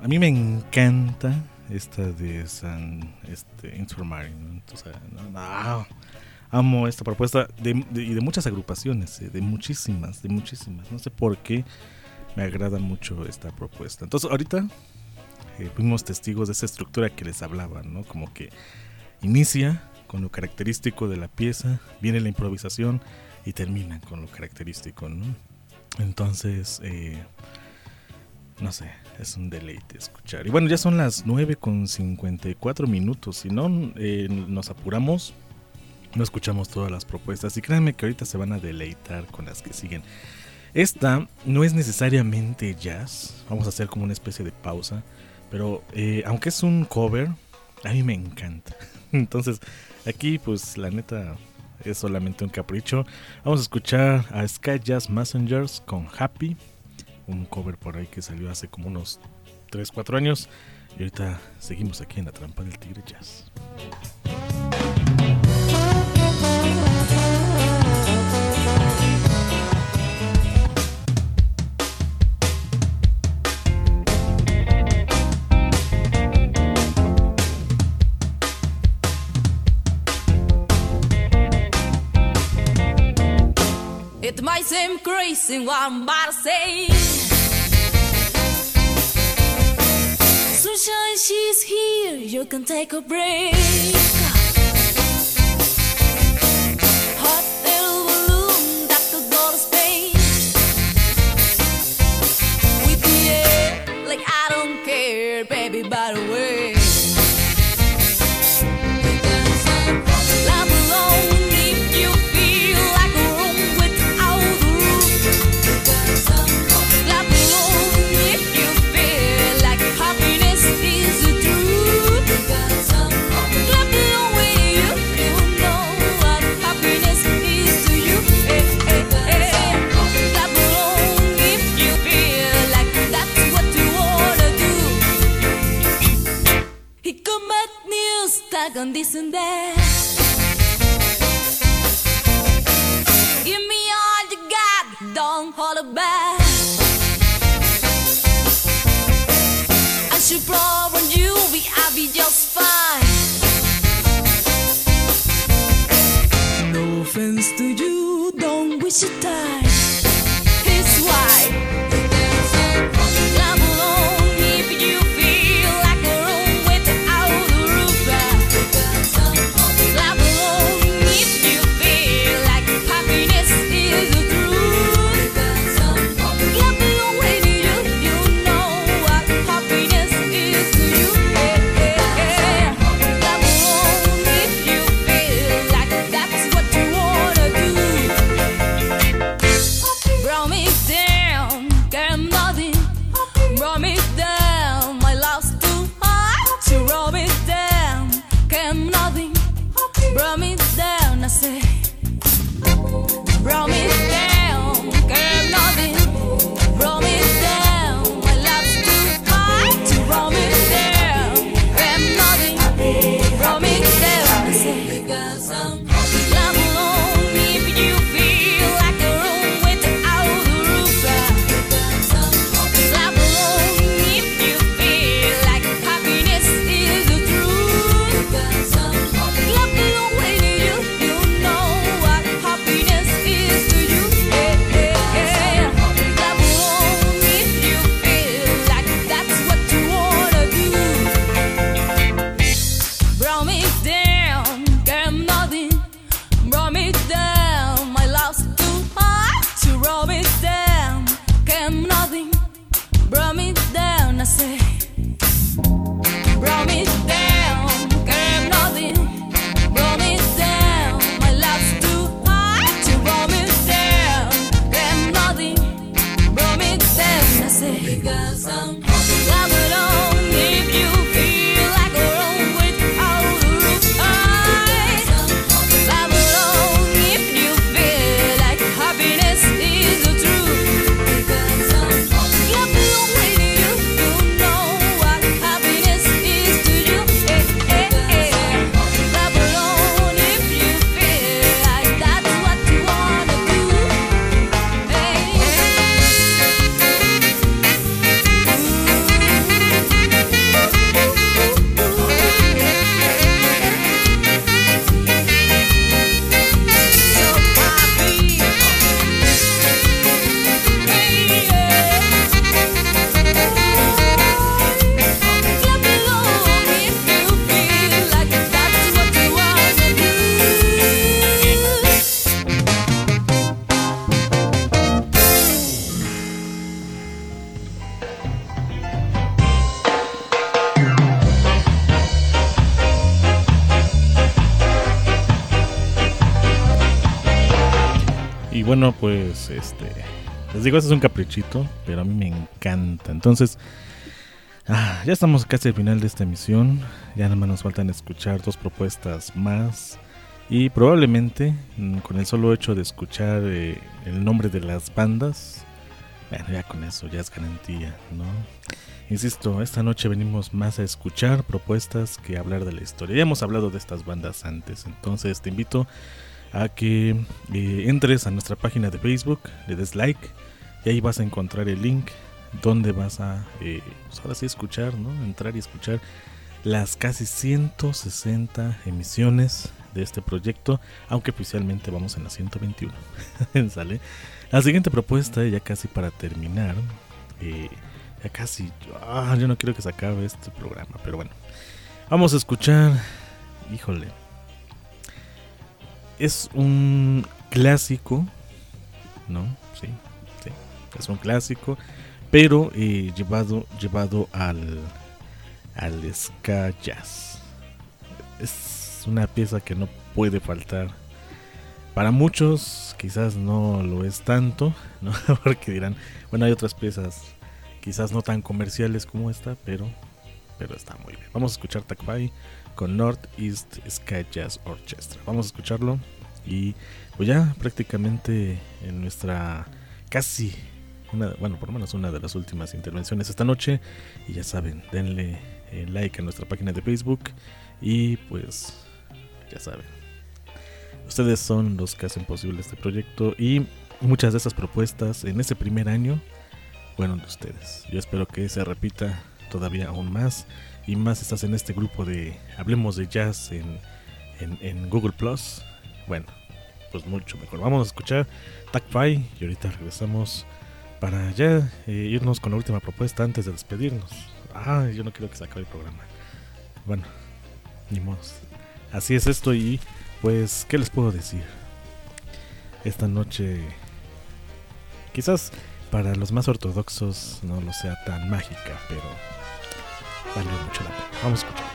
a mí me encanta esta de San este, Infirmary, ¿no? Entonces, no, no, amo esta propuesta de, de, y de muchas agrupaciones, eh, de muchísimas, de muchísimas. No sé por qué me agrada mucho esta propuesta. Entonces, ahorita eh, fuimos testigos de esa estructura que les hablaba, ¿no? Como que inicia con lo característico de la pieza, viene la improvisación y termina con lo característico, ¿no? Entonces, eh, no sé, es un deleite escuchar. Y bueno, ya son las nueve con cincuenta y cuatro minutos. Si no eh, nos apuramos, no escuchamos todas las propuestas. Y créanme que ahorita se van a deleitar con las que siguen. Esta no es necesariamente jazz. Vamos a hacer como una especie de pausa. Pero eh, aunque es un cover, a mí me encanta. Entonces, aquí pues la neta es solamente un capricho. Vamos a escuchar a Sky Jazz Messengers con Happy, un cover por ahí que salió hace como unos tres cuatro años. Y ahorita seguimos aquí en La Trampa del Tigre Jazz. It might seem crazy what I'm about to say. Sunshine, she's here, you can take a break. Hot little balloon that could go to space. With the air, like I don't care, baby, by the way. Clap along if you feel like a room without a roof. Clap along if you feel like happiness is the truth. Clap along with you, you know what happiness is to you. Hey, hey, hey. Clap along if you feel like that's what you wanna do. He commit news, tag on this and that. Give me all you got, don't hold it back. I should promise you, we I'll be just fine. No offense to you, don't waste your time. It's why. Clap along if you feel like a room without a roof. Clap along if you feel like happiness is the truth. Clap along with you, you know what happiness is to you. Hey, hey, hey. Clap along if you feel like that's what you wanna do. Brought me down, got nothing. Brought me down, my love's too hard to roll me down. Came nothing, brought me down, I say. Brought me down, came nothing. Brought me down, my love's too hard to roll me down. Came nothing, brought me down, I say. Clap along if you feel like a room without a roof. Clap along if you feel like happiness is the truth. Clap along with you, you know what happiness is to you. Hey, hey, hey. Clap along if you feel like that's what you wanna do. Brought me down, came nothing. Brought me down, my love's too hard to roll me down. Came nothing, brought me down, I say. Brought me down, came nothing. Brought me down, my love's too hard to roll me down. Came nothing, brought me down, I say. Clap along if you feel like a room without a roof. Clap along if you feel like happiness is the truth. Clap along with you, you know what happiness is to you. Hey, hey, hey. Clap along if you feel like that's what you wanna do. Hey. Y bueno, pues este les digo, este es un caprichito, pero a mí me encanta. Entonces, ah, ya estamos casi al final de esta emisión. Ya nada más nos faltan escuchar dos propuestas más. Y probablemente, con el solo hecho de escuchar eh, el nombre de las bandas, bueno, ya con eso ya es garantía, ¿no? Insisto, esta noche venimos más a escuchar propuestas que a hablar de la historia. Ya hemos hablado de estas bandas antes, entonces te invito a que eh, entres a nuestra página de Facebook, le des like y ahí vas a encontrar el link donde vas a, eh, pues ahora sí, escuchar, ¿no? Entrar y escuchar las casi ciento sesenta emisiones de este proyecto, aunque oficialmente vamos en la ciento veintiuno. ¿Sale? La siguiente propuesta, ya casi para terminar, eh, ya casi, ah, yo no quiero que se acabe este programa, pero bueno, vamos a escuchar, híjole, es un clásico, ¿no? Sí, sí, es un clásico, pero eh, llevado, llevado al, al ska jazz. Es una pieza que no puede faltar. Para muchos quizás no lo es tanto, ¿no? Porque dirán, bueno, hay otras piezas quizás no tan comerciales como esta, pero, pero está muy bien. Vamos a escuchar Takpai con Northeast Ska Jazz Orchestra. Vamos a escucharlo y pues ya prácticamente en nuestra casi, una, bueno, por lo menos una de las últimas intervenciones esta noche. Y ya saben, denle eh, like a nuestra página de Facebook y pues ya saben, ustedes son los que hacen posible este proyecto y muchas de esas propuestas en ese primer año fueron de ustedes. Yo espero que se repita todavía aún más y más si estás en este grupo de Hablemos de Jazz en, en, en Google Plus. Bueno, pues mucho mejor. Vamos a escuchar Takpai y ahorita regresamos para ya eh, irnos con la última propuesta antes de despedirnos. Ah, yo no quiero que se acabe el programa. Bueno, ni modo. Así es esto y pues, ¿qué les puedo decir? Esta noche quizás para los más ortodoxos no lo sea tan mágica, pero valió mucho la pena. Vamos a escuchar.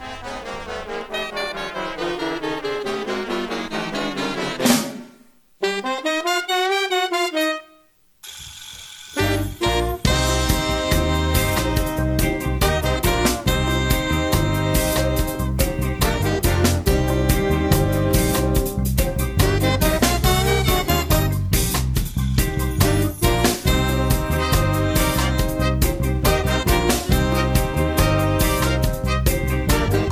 Thank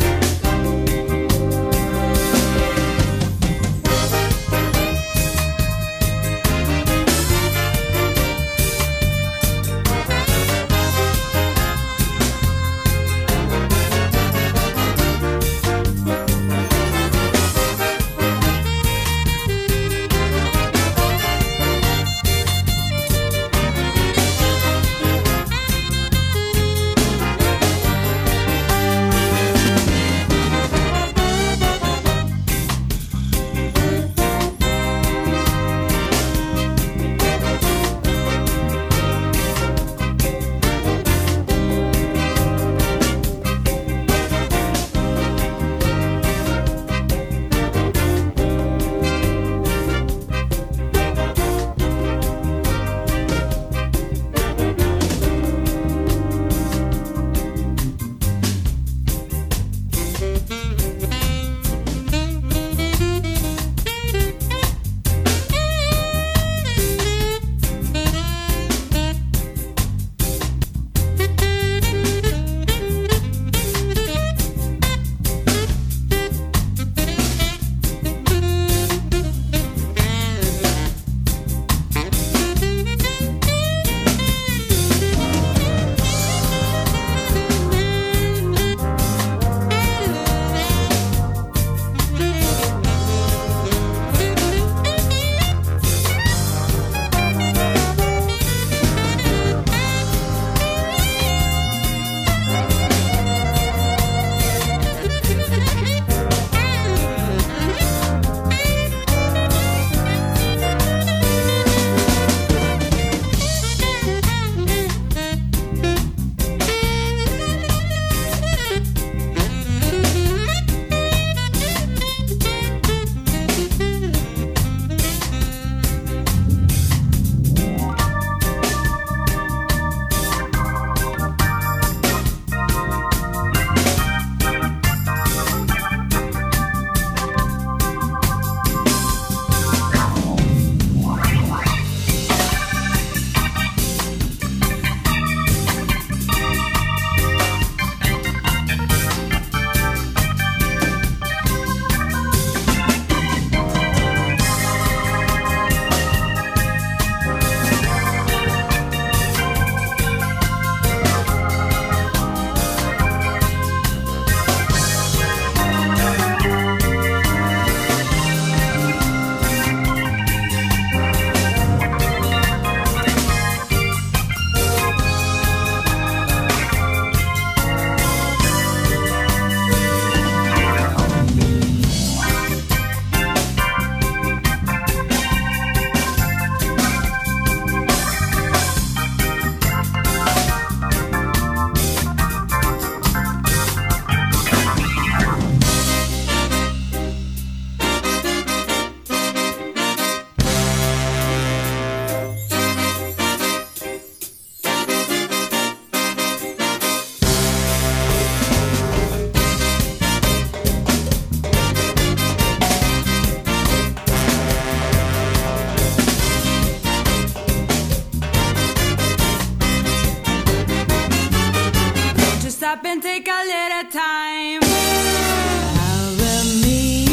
stop and take a little time. With me,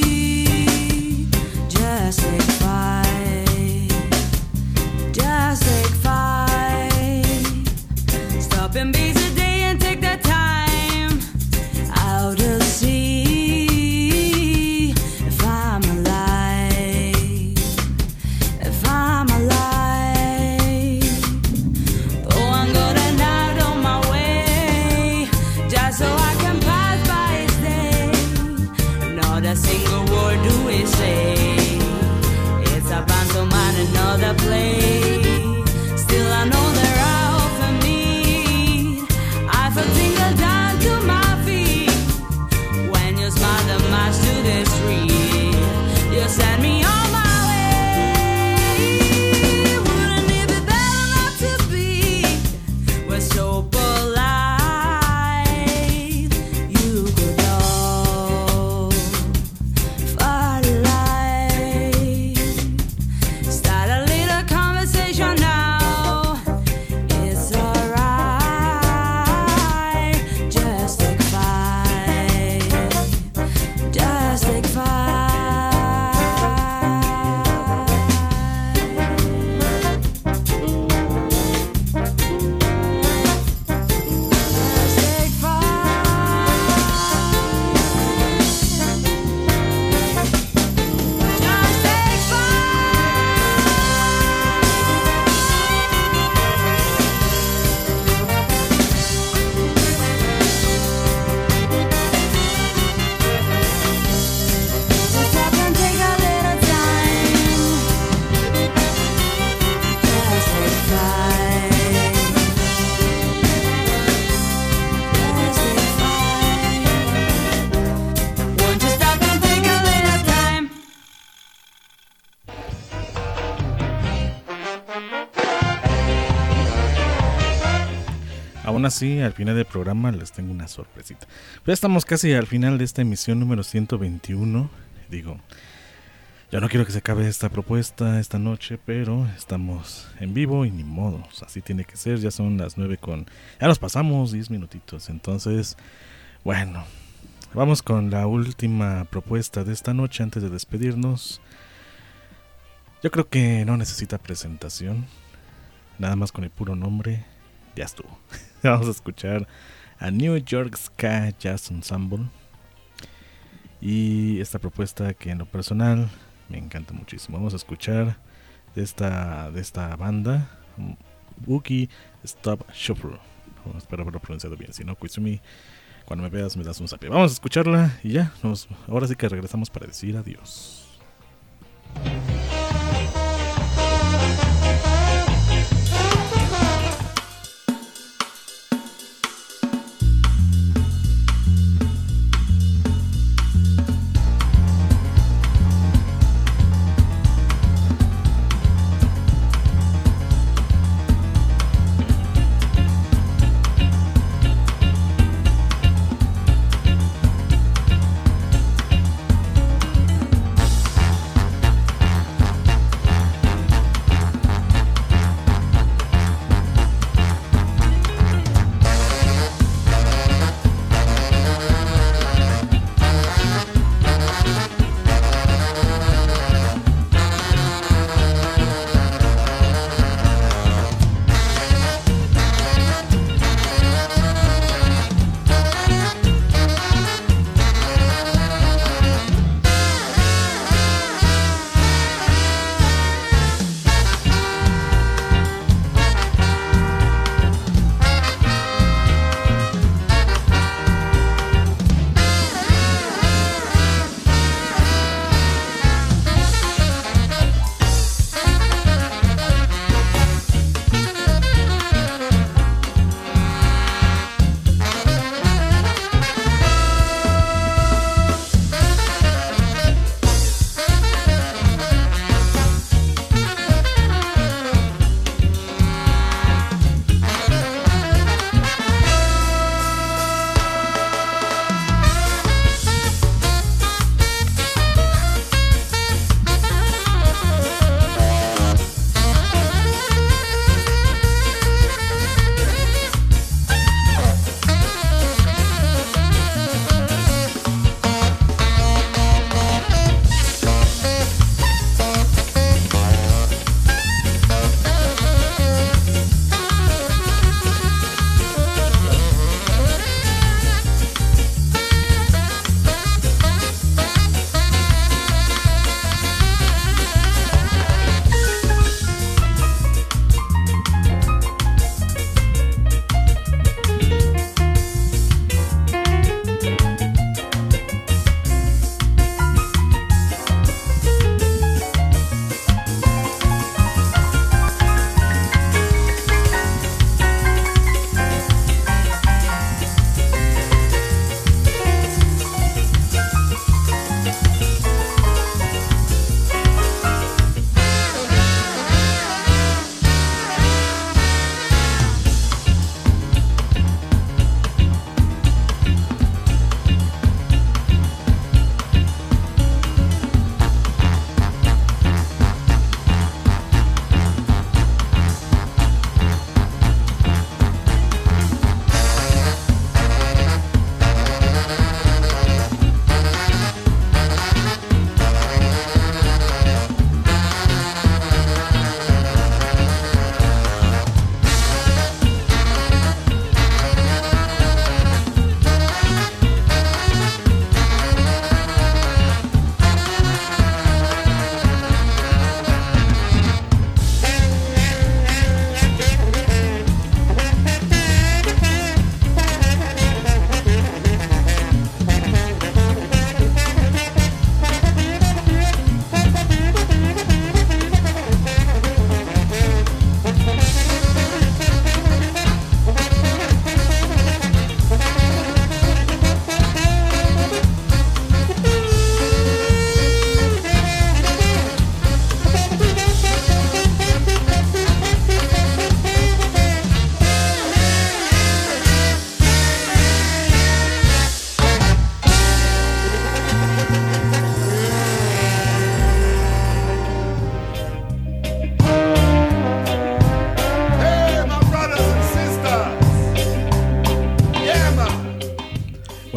just take five, just take five. Stop and be the day and take the time out to see if I'm alive, if I'm alive. Oh, I'm going out on my way just so I can pass by his day. Not a single word do we say. It's a band to man, another play. Still I know they're out for me. I feel tingle down to my feet when you smile the match to the street. You send me on my way. Wouldn't it be better not to be? We're so polite. You could go far life. Start a little conversation now. It's alright. Just take five, just take five. Just take five. Just take Just stop and take a little time. Just take five. Just take five. Won't you stop and take a little time? Aún así, al final del programa les tengo una sorpresita. Ya estamos casi al final de esta emisión número ciento veintiuno. Digo, yo no quiero que se acabe esta propuesta esta noche, pero estamos en vivo y ni modo. O sea, así tiene que ser. Ya son las nueve con... Ya nos pasamos diez minutitos. Entonces, bueno, vamos con la última propuesta de esta noche antes de despedirnos. Yo creo que no necesita presentación. Nada más con el puro nombre, ya estuvo. Vamos a escuchar a New York Ska Jazz Ensemble. Y esta propuesta que en lo personal me encanta muchísimo. Vamos a escuchar de esta, de esta banda, Boogie Stop Shuffle. Oh, espero haberlo pronunciado bien. Si no, Koizumi, cuando me veas me das un zape. Vamos a escucharla y ya. Nos, ahora sí que regresamos para decir adiós. Just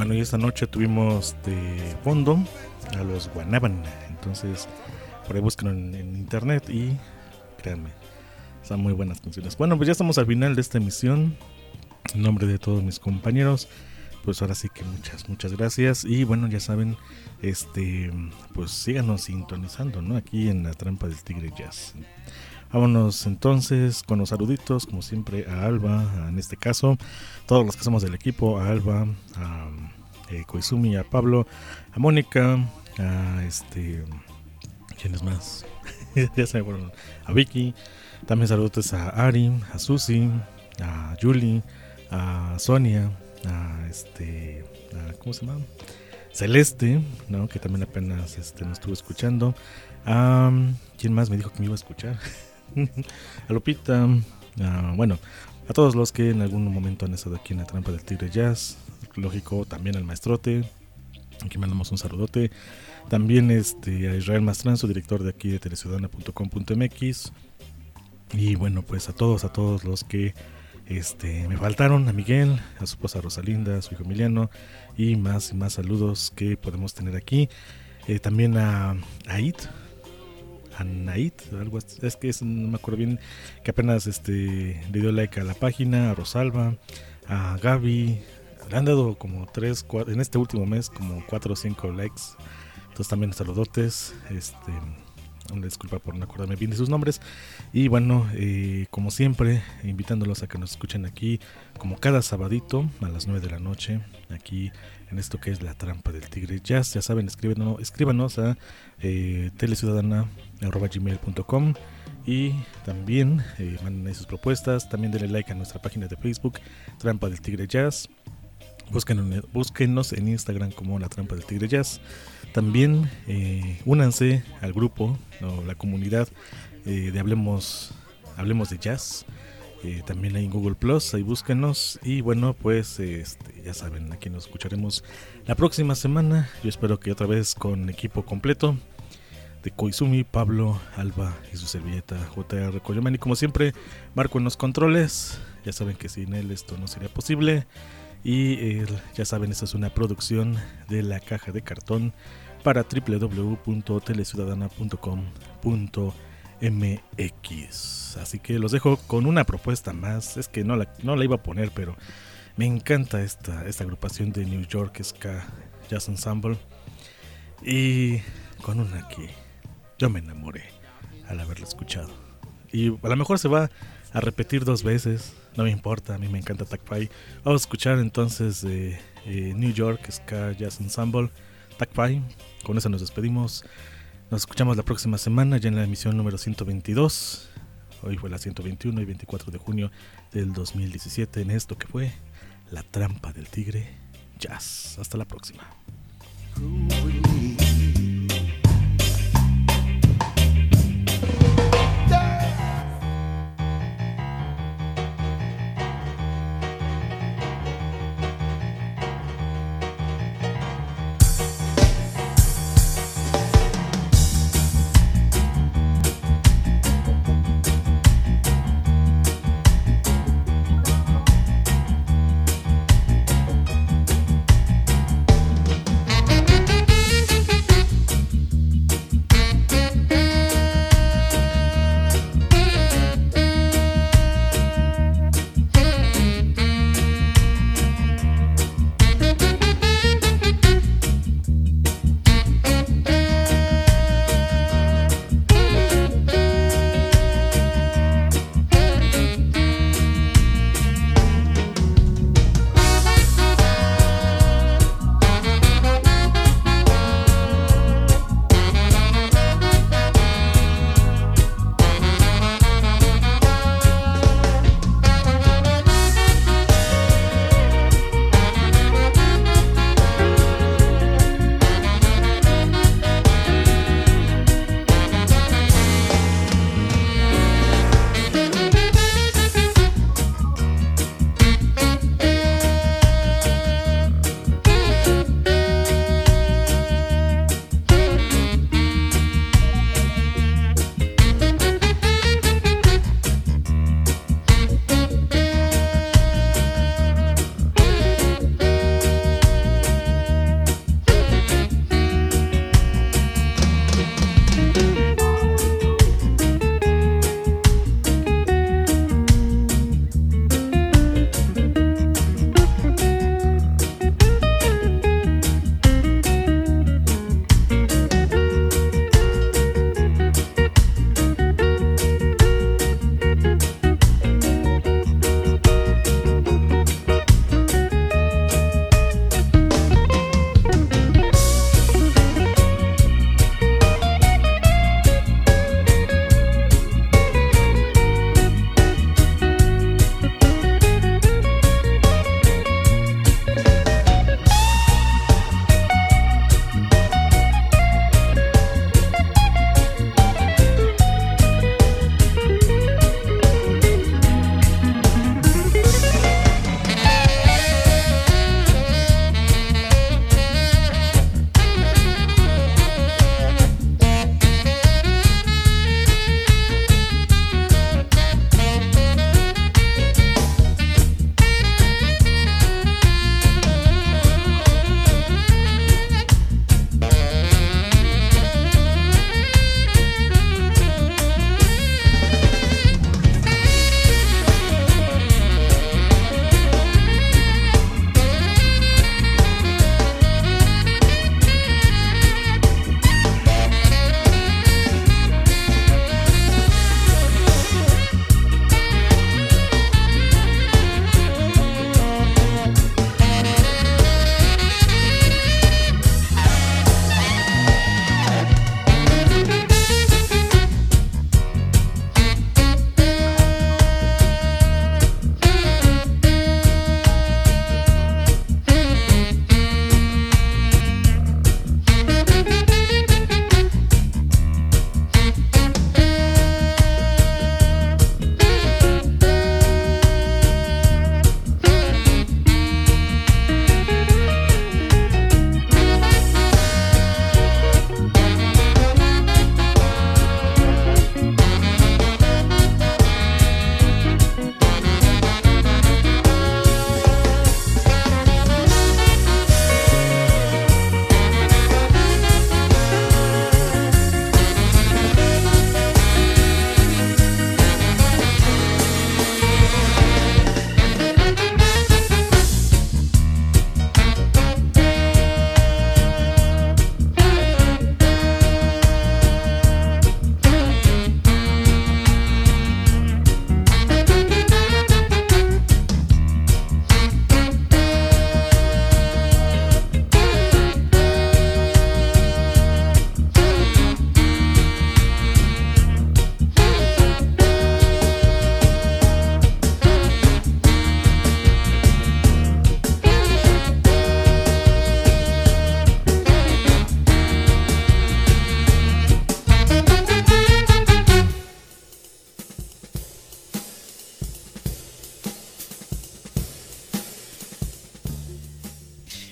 Bueno, y esta noche tuvimos de fondo a los Guanaban. Entonces, por ahí búsquenlo en, en internet y créanme, son muy buenas canciones. Bueno, pues ya estamos al final de esta emisión. En nombre de todos mis compañeros, pues ahora sí que muchas, muchas gracias. Y bueno, ya saben, este, pues síganos sintonizando, ¿no? Aquí en La Trampa del Tigre Jazz. Vámonos entonces con los saluditos, como siempre, a Alba, en este caso, todos los que somos del equipo, a Alba, a eh, Koizumi, a Pablo, a Mónica, a este, ¿quién es más? Ya se me fueron, a Vicky, también saludos a Ari, a Susi, a Julie, a Sonia, a este, a, ¿cómo se llama? Celeste, ¿no? Que también apenas este, nos estuvo escuchando. A, ¿quién más me dijo que me iba a escuchar? A Lupita, a, bueno, a todos los que en algún momento han estado aquí en La Trampa del Tigre Jazz. Lógico, también al maestrote, aquí mandamos un saludote. También este, a Israel Mastranzo, director de aquí de teleciudadana punto com punto m x. Y bueno, pues a todos, a todos los que Este, me faltaron, a Miguel, a su esposa Rosalinda, a su hijo Emiliano, y más y más saludos que podemos tener aquí. Eh, también a Ait, a Nait, algo así, es que es, no me acuerdo bien, que apenas este, le dio like a la página, a Rosalba, a Gaby. Le han dado como tres, cuatro, en este último mes como cuatro o cinco likes. Entonces también saludotes, este... una disculpa por no acordarme bien de sus nombres. Y bueno, eh, como siempre, invitándolos a que nos escuchen aquí como cada sabadito a las nueve de la noche, aquí en esto que es La Trampa del Tigre Jazz. Ya saben, escríbanos, escríbanos a eh, teleciudadana arroba gmail punto com y también eh, manden ahí sus propuestas. También denle like a nuestra página de Facebook, Trampa del Tigre Jazz. Búsquenos, búsquenos en Instagram como La Trampa del Tigre Jazz. También eh, únanse al grupo o la comunidad eh, de Hablemos, Hablemos de Jazz. Eh, también hay en Google Plus, ahí búsquenos. Y bueno, pues este, ya saben, aquí nos escucharemos la próxima semana. Yo espero que otra vez con equipo completo de Koizumi, Pablo, Alba y su servilleta J R Koyomani. Como siempre, Marco en los controles. Ya saben que sin él esto no sería posible. Y eh, ya saben, esta es una producción de La Caja de Cartón para doble u doble u doble u punto teleciudadana punto com punto m x. Así que los dejo con una propuesta más. Es que no la, no la iba a poner, pero me encanta esta, esta agrupación de New York Ska Jazz Ensemble. Y con una que yo me enamoré al haberla escuchado. Y a lo mejor se va a repetir dos veces, no me importa, a mí me encanta Takpai. Vamos a escuchar entonces eh, eh, New York Ska Jazz Ensemble, Takpai. Con eso nos despedimos. Nos escuchamos la próxima semana, ya en la emisión número ciento veintidós. Hoy fue la ciento veintiuno y veinticuatro de junio del dos mil diecisiete, en esto que fue La Trampa del Tigre Jazz. Hasta la próxima.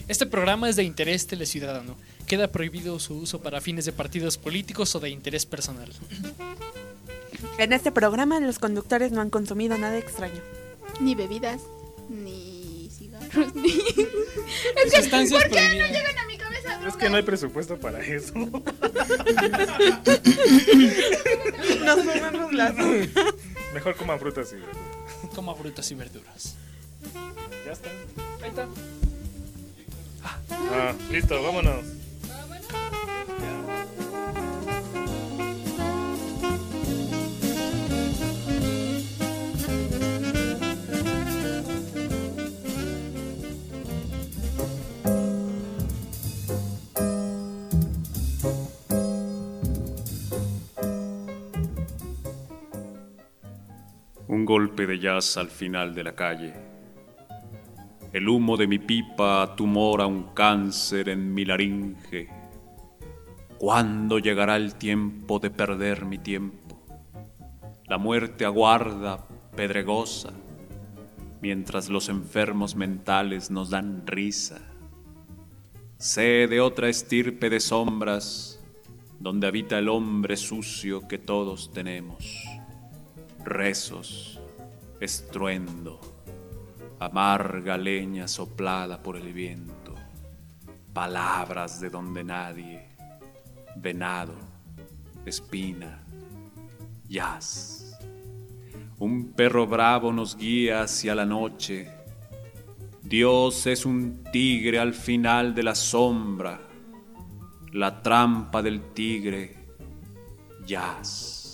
Este programa es de interés teleciudadano. Queda prohibido su uso para fines de partidos políticos o de interés personal. En este programa los conductores no han consumido nada extraño. Ni bebidas, ni cigarros, ni... Es que, Sustancias ¿por qué no prohibidas. llegan a mi cabeza drogas? Es que no hay presupuesto para eso. Nos fumamos las Mejor coman frutas y verduras. Coma frutas y verduras. Ya está. Ahí está. Ah, listo, vámonos. Un golpe de jazz al final de la calle. El humo de mi pipa tumora un cáncer en mi laringe. ¿Cuándo llegará el tiempo de perder mi tiempo? La muerte aguarda, pedregosa, mientras los enfermos mentales nos dan risa. Sé de otra estirpe de sombras, donde habita el hombre sucio que todos tenemos. Rezos, estruendo, amarga leña soplada por el viento, palabras de donde nadie, venado, espina, jazz. Un perro bravo nos guía hacia la noche. Dios es un tigre al final de la sombra, la trampa del tigre, jazz.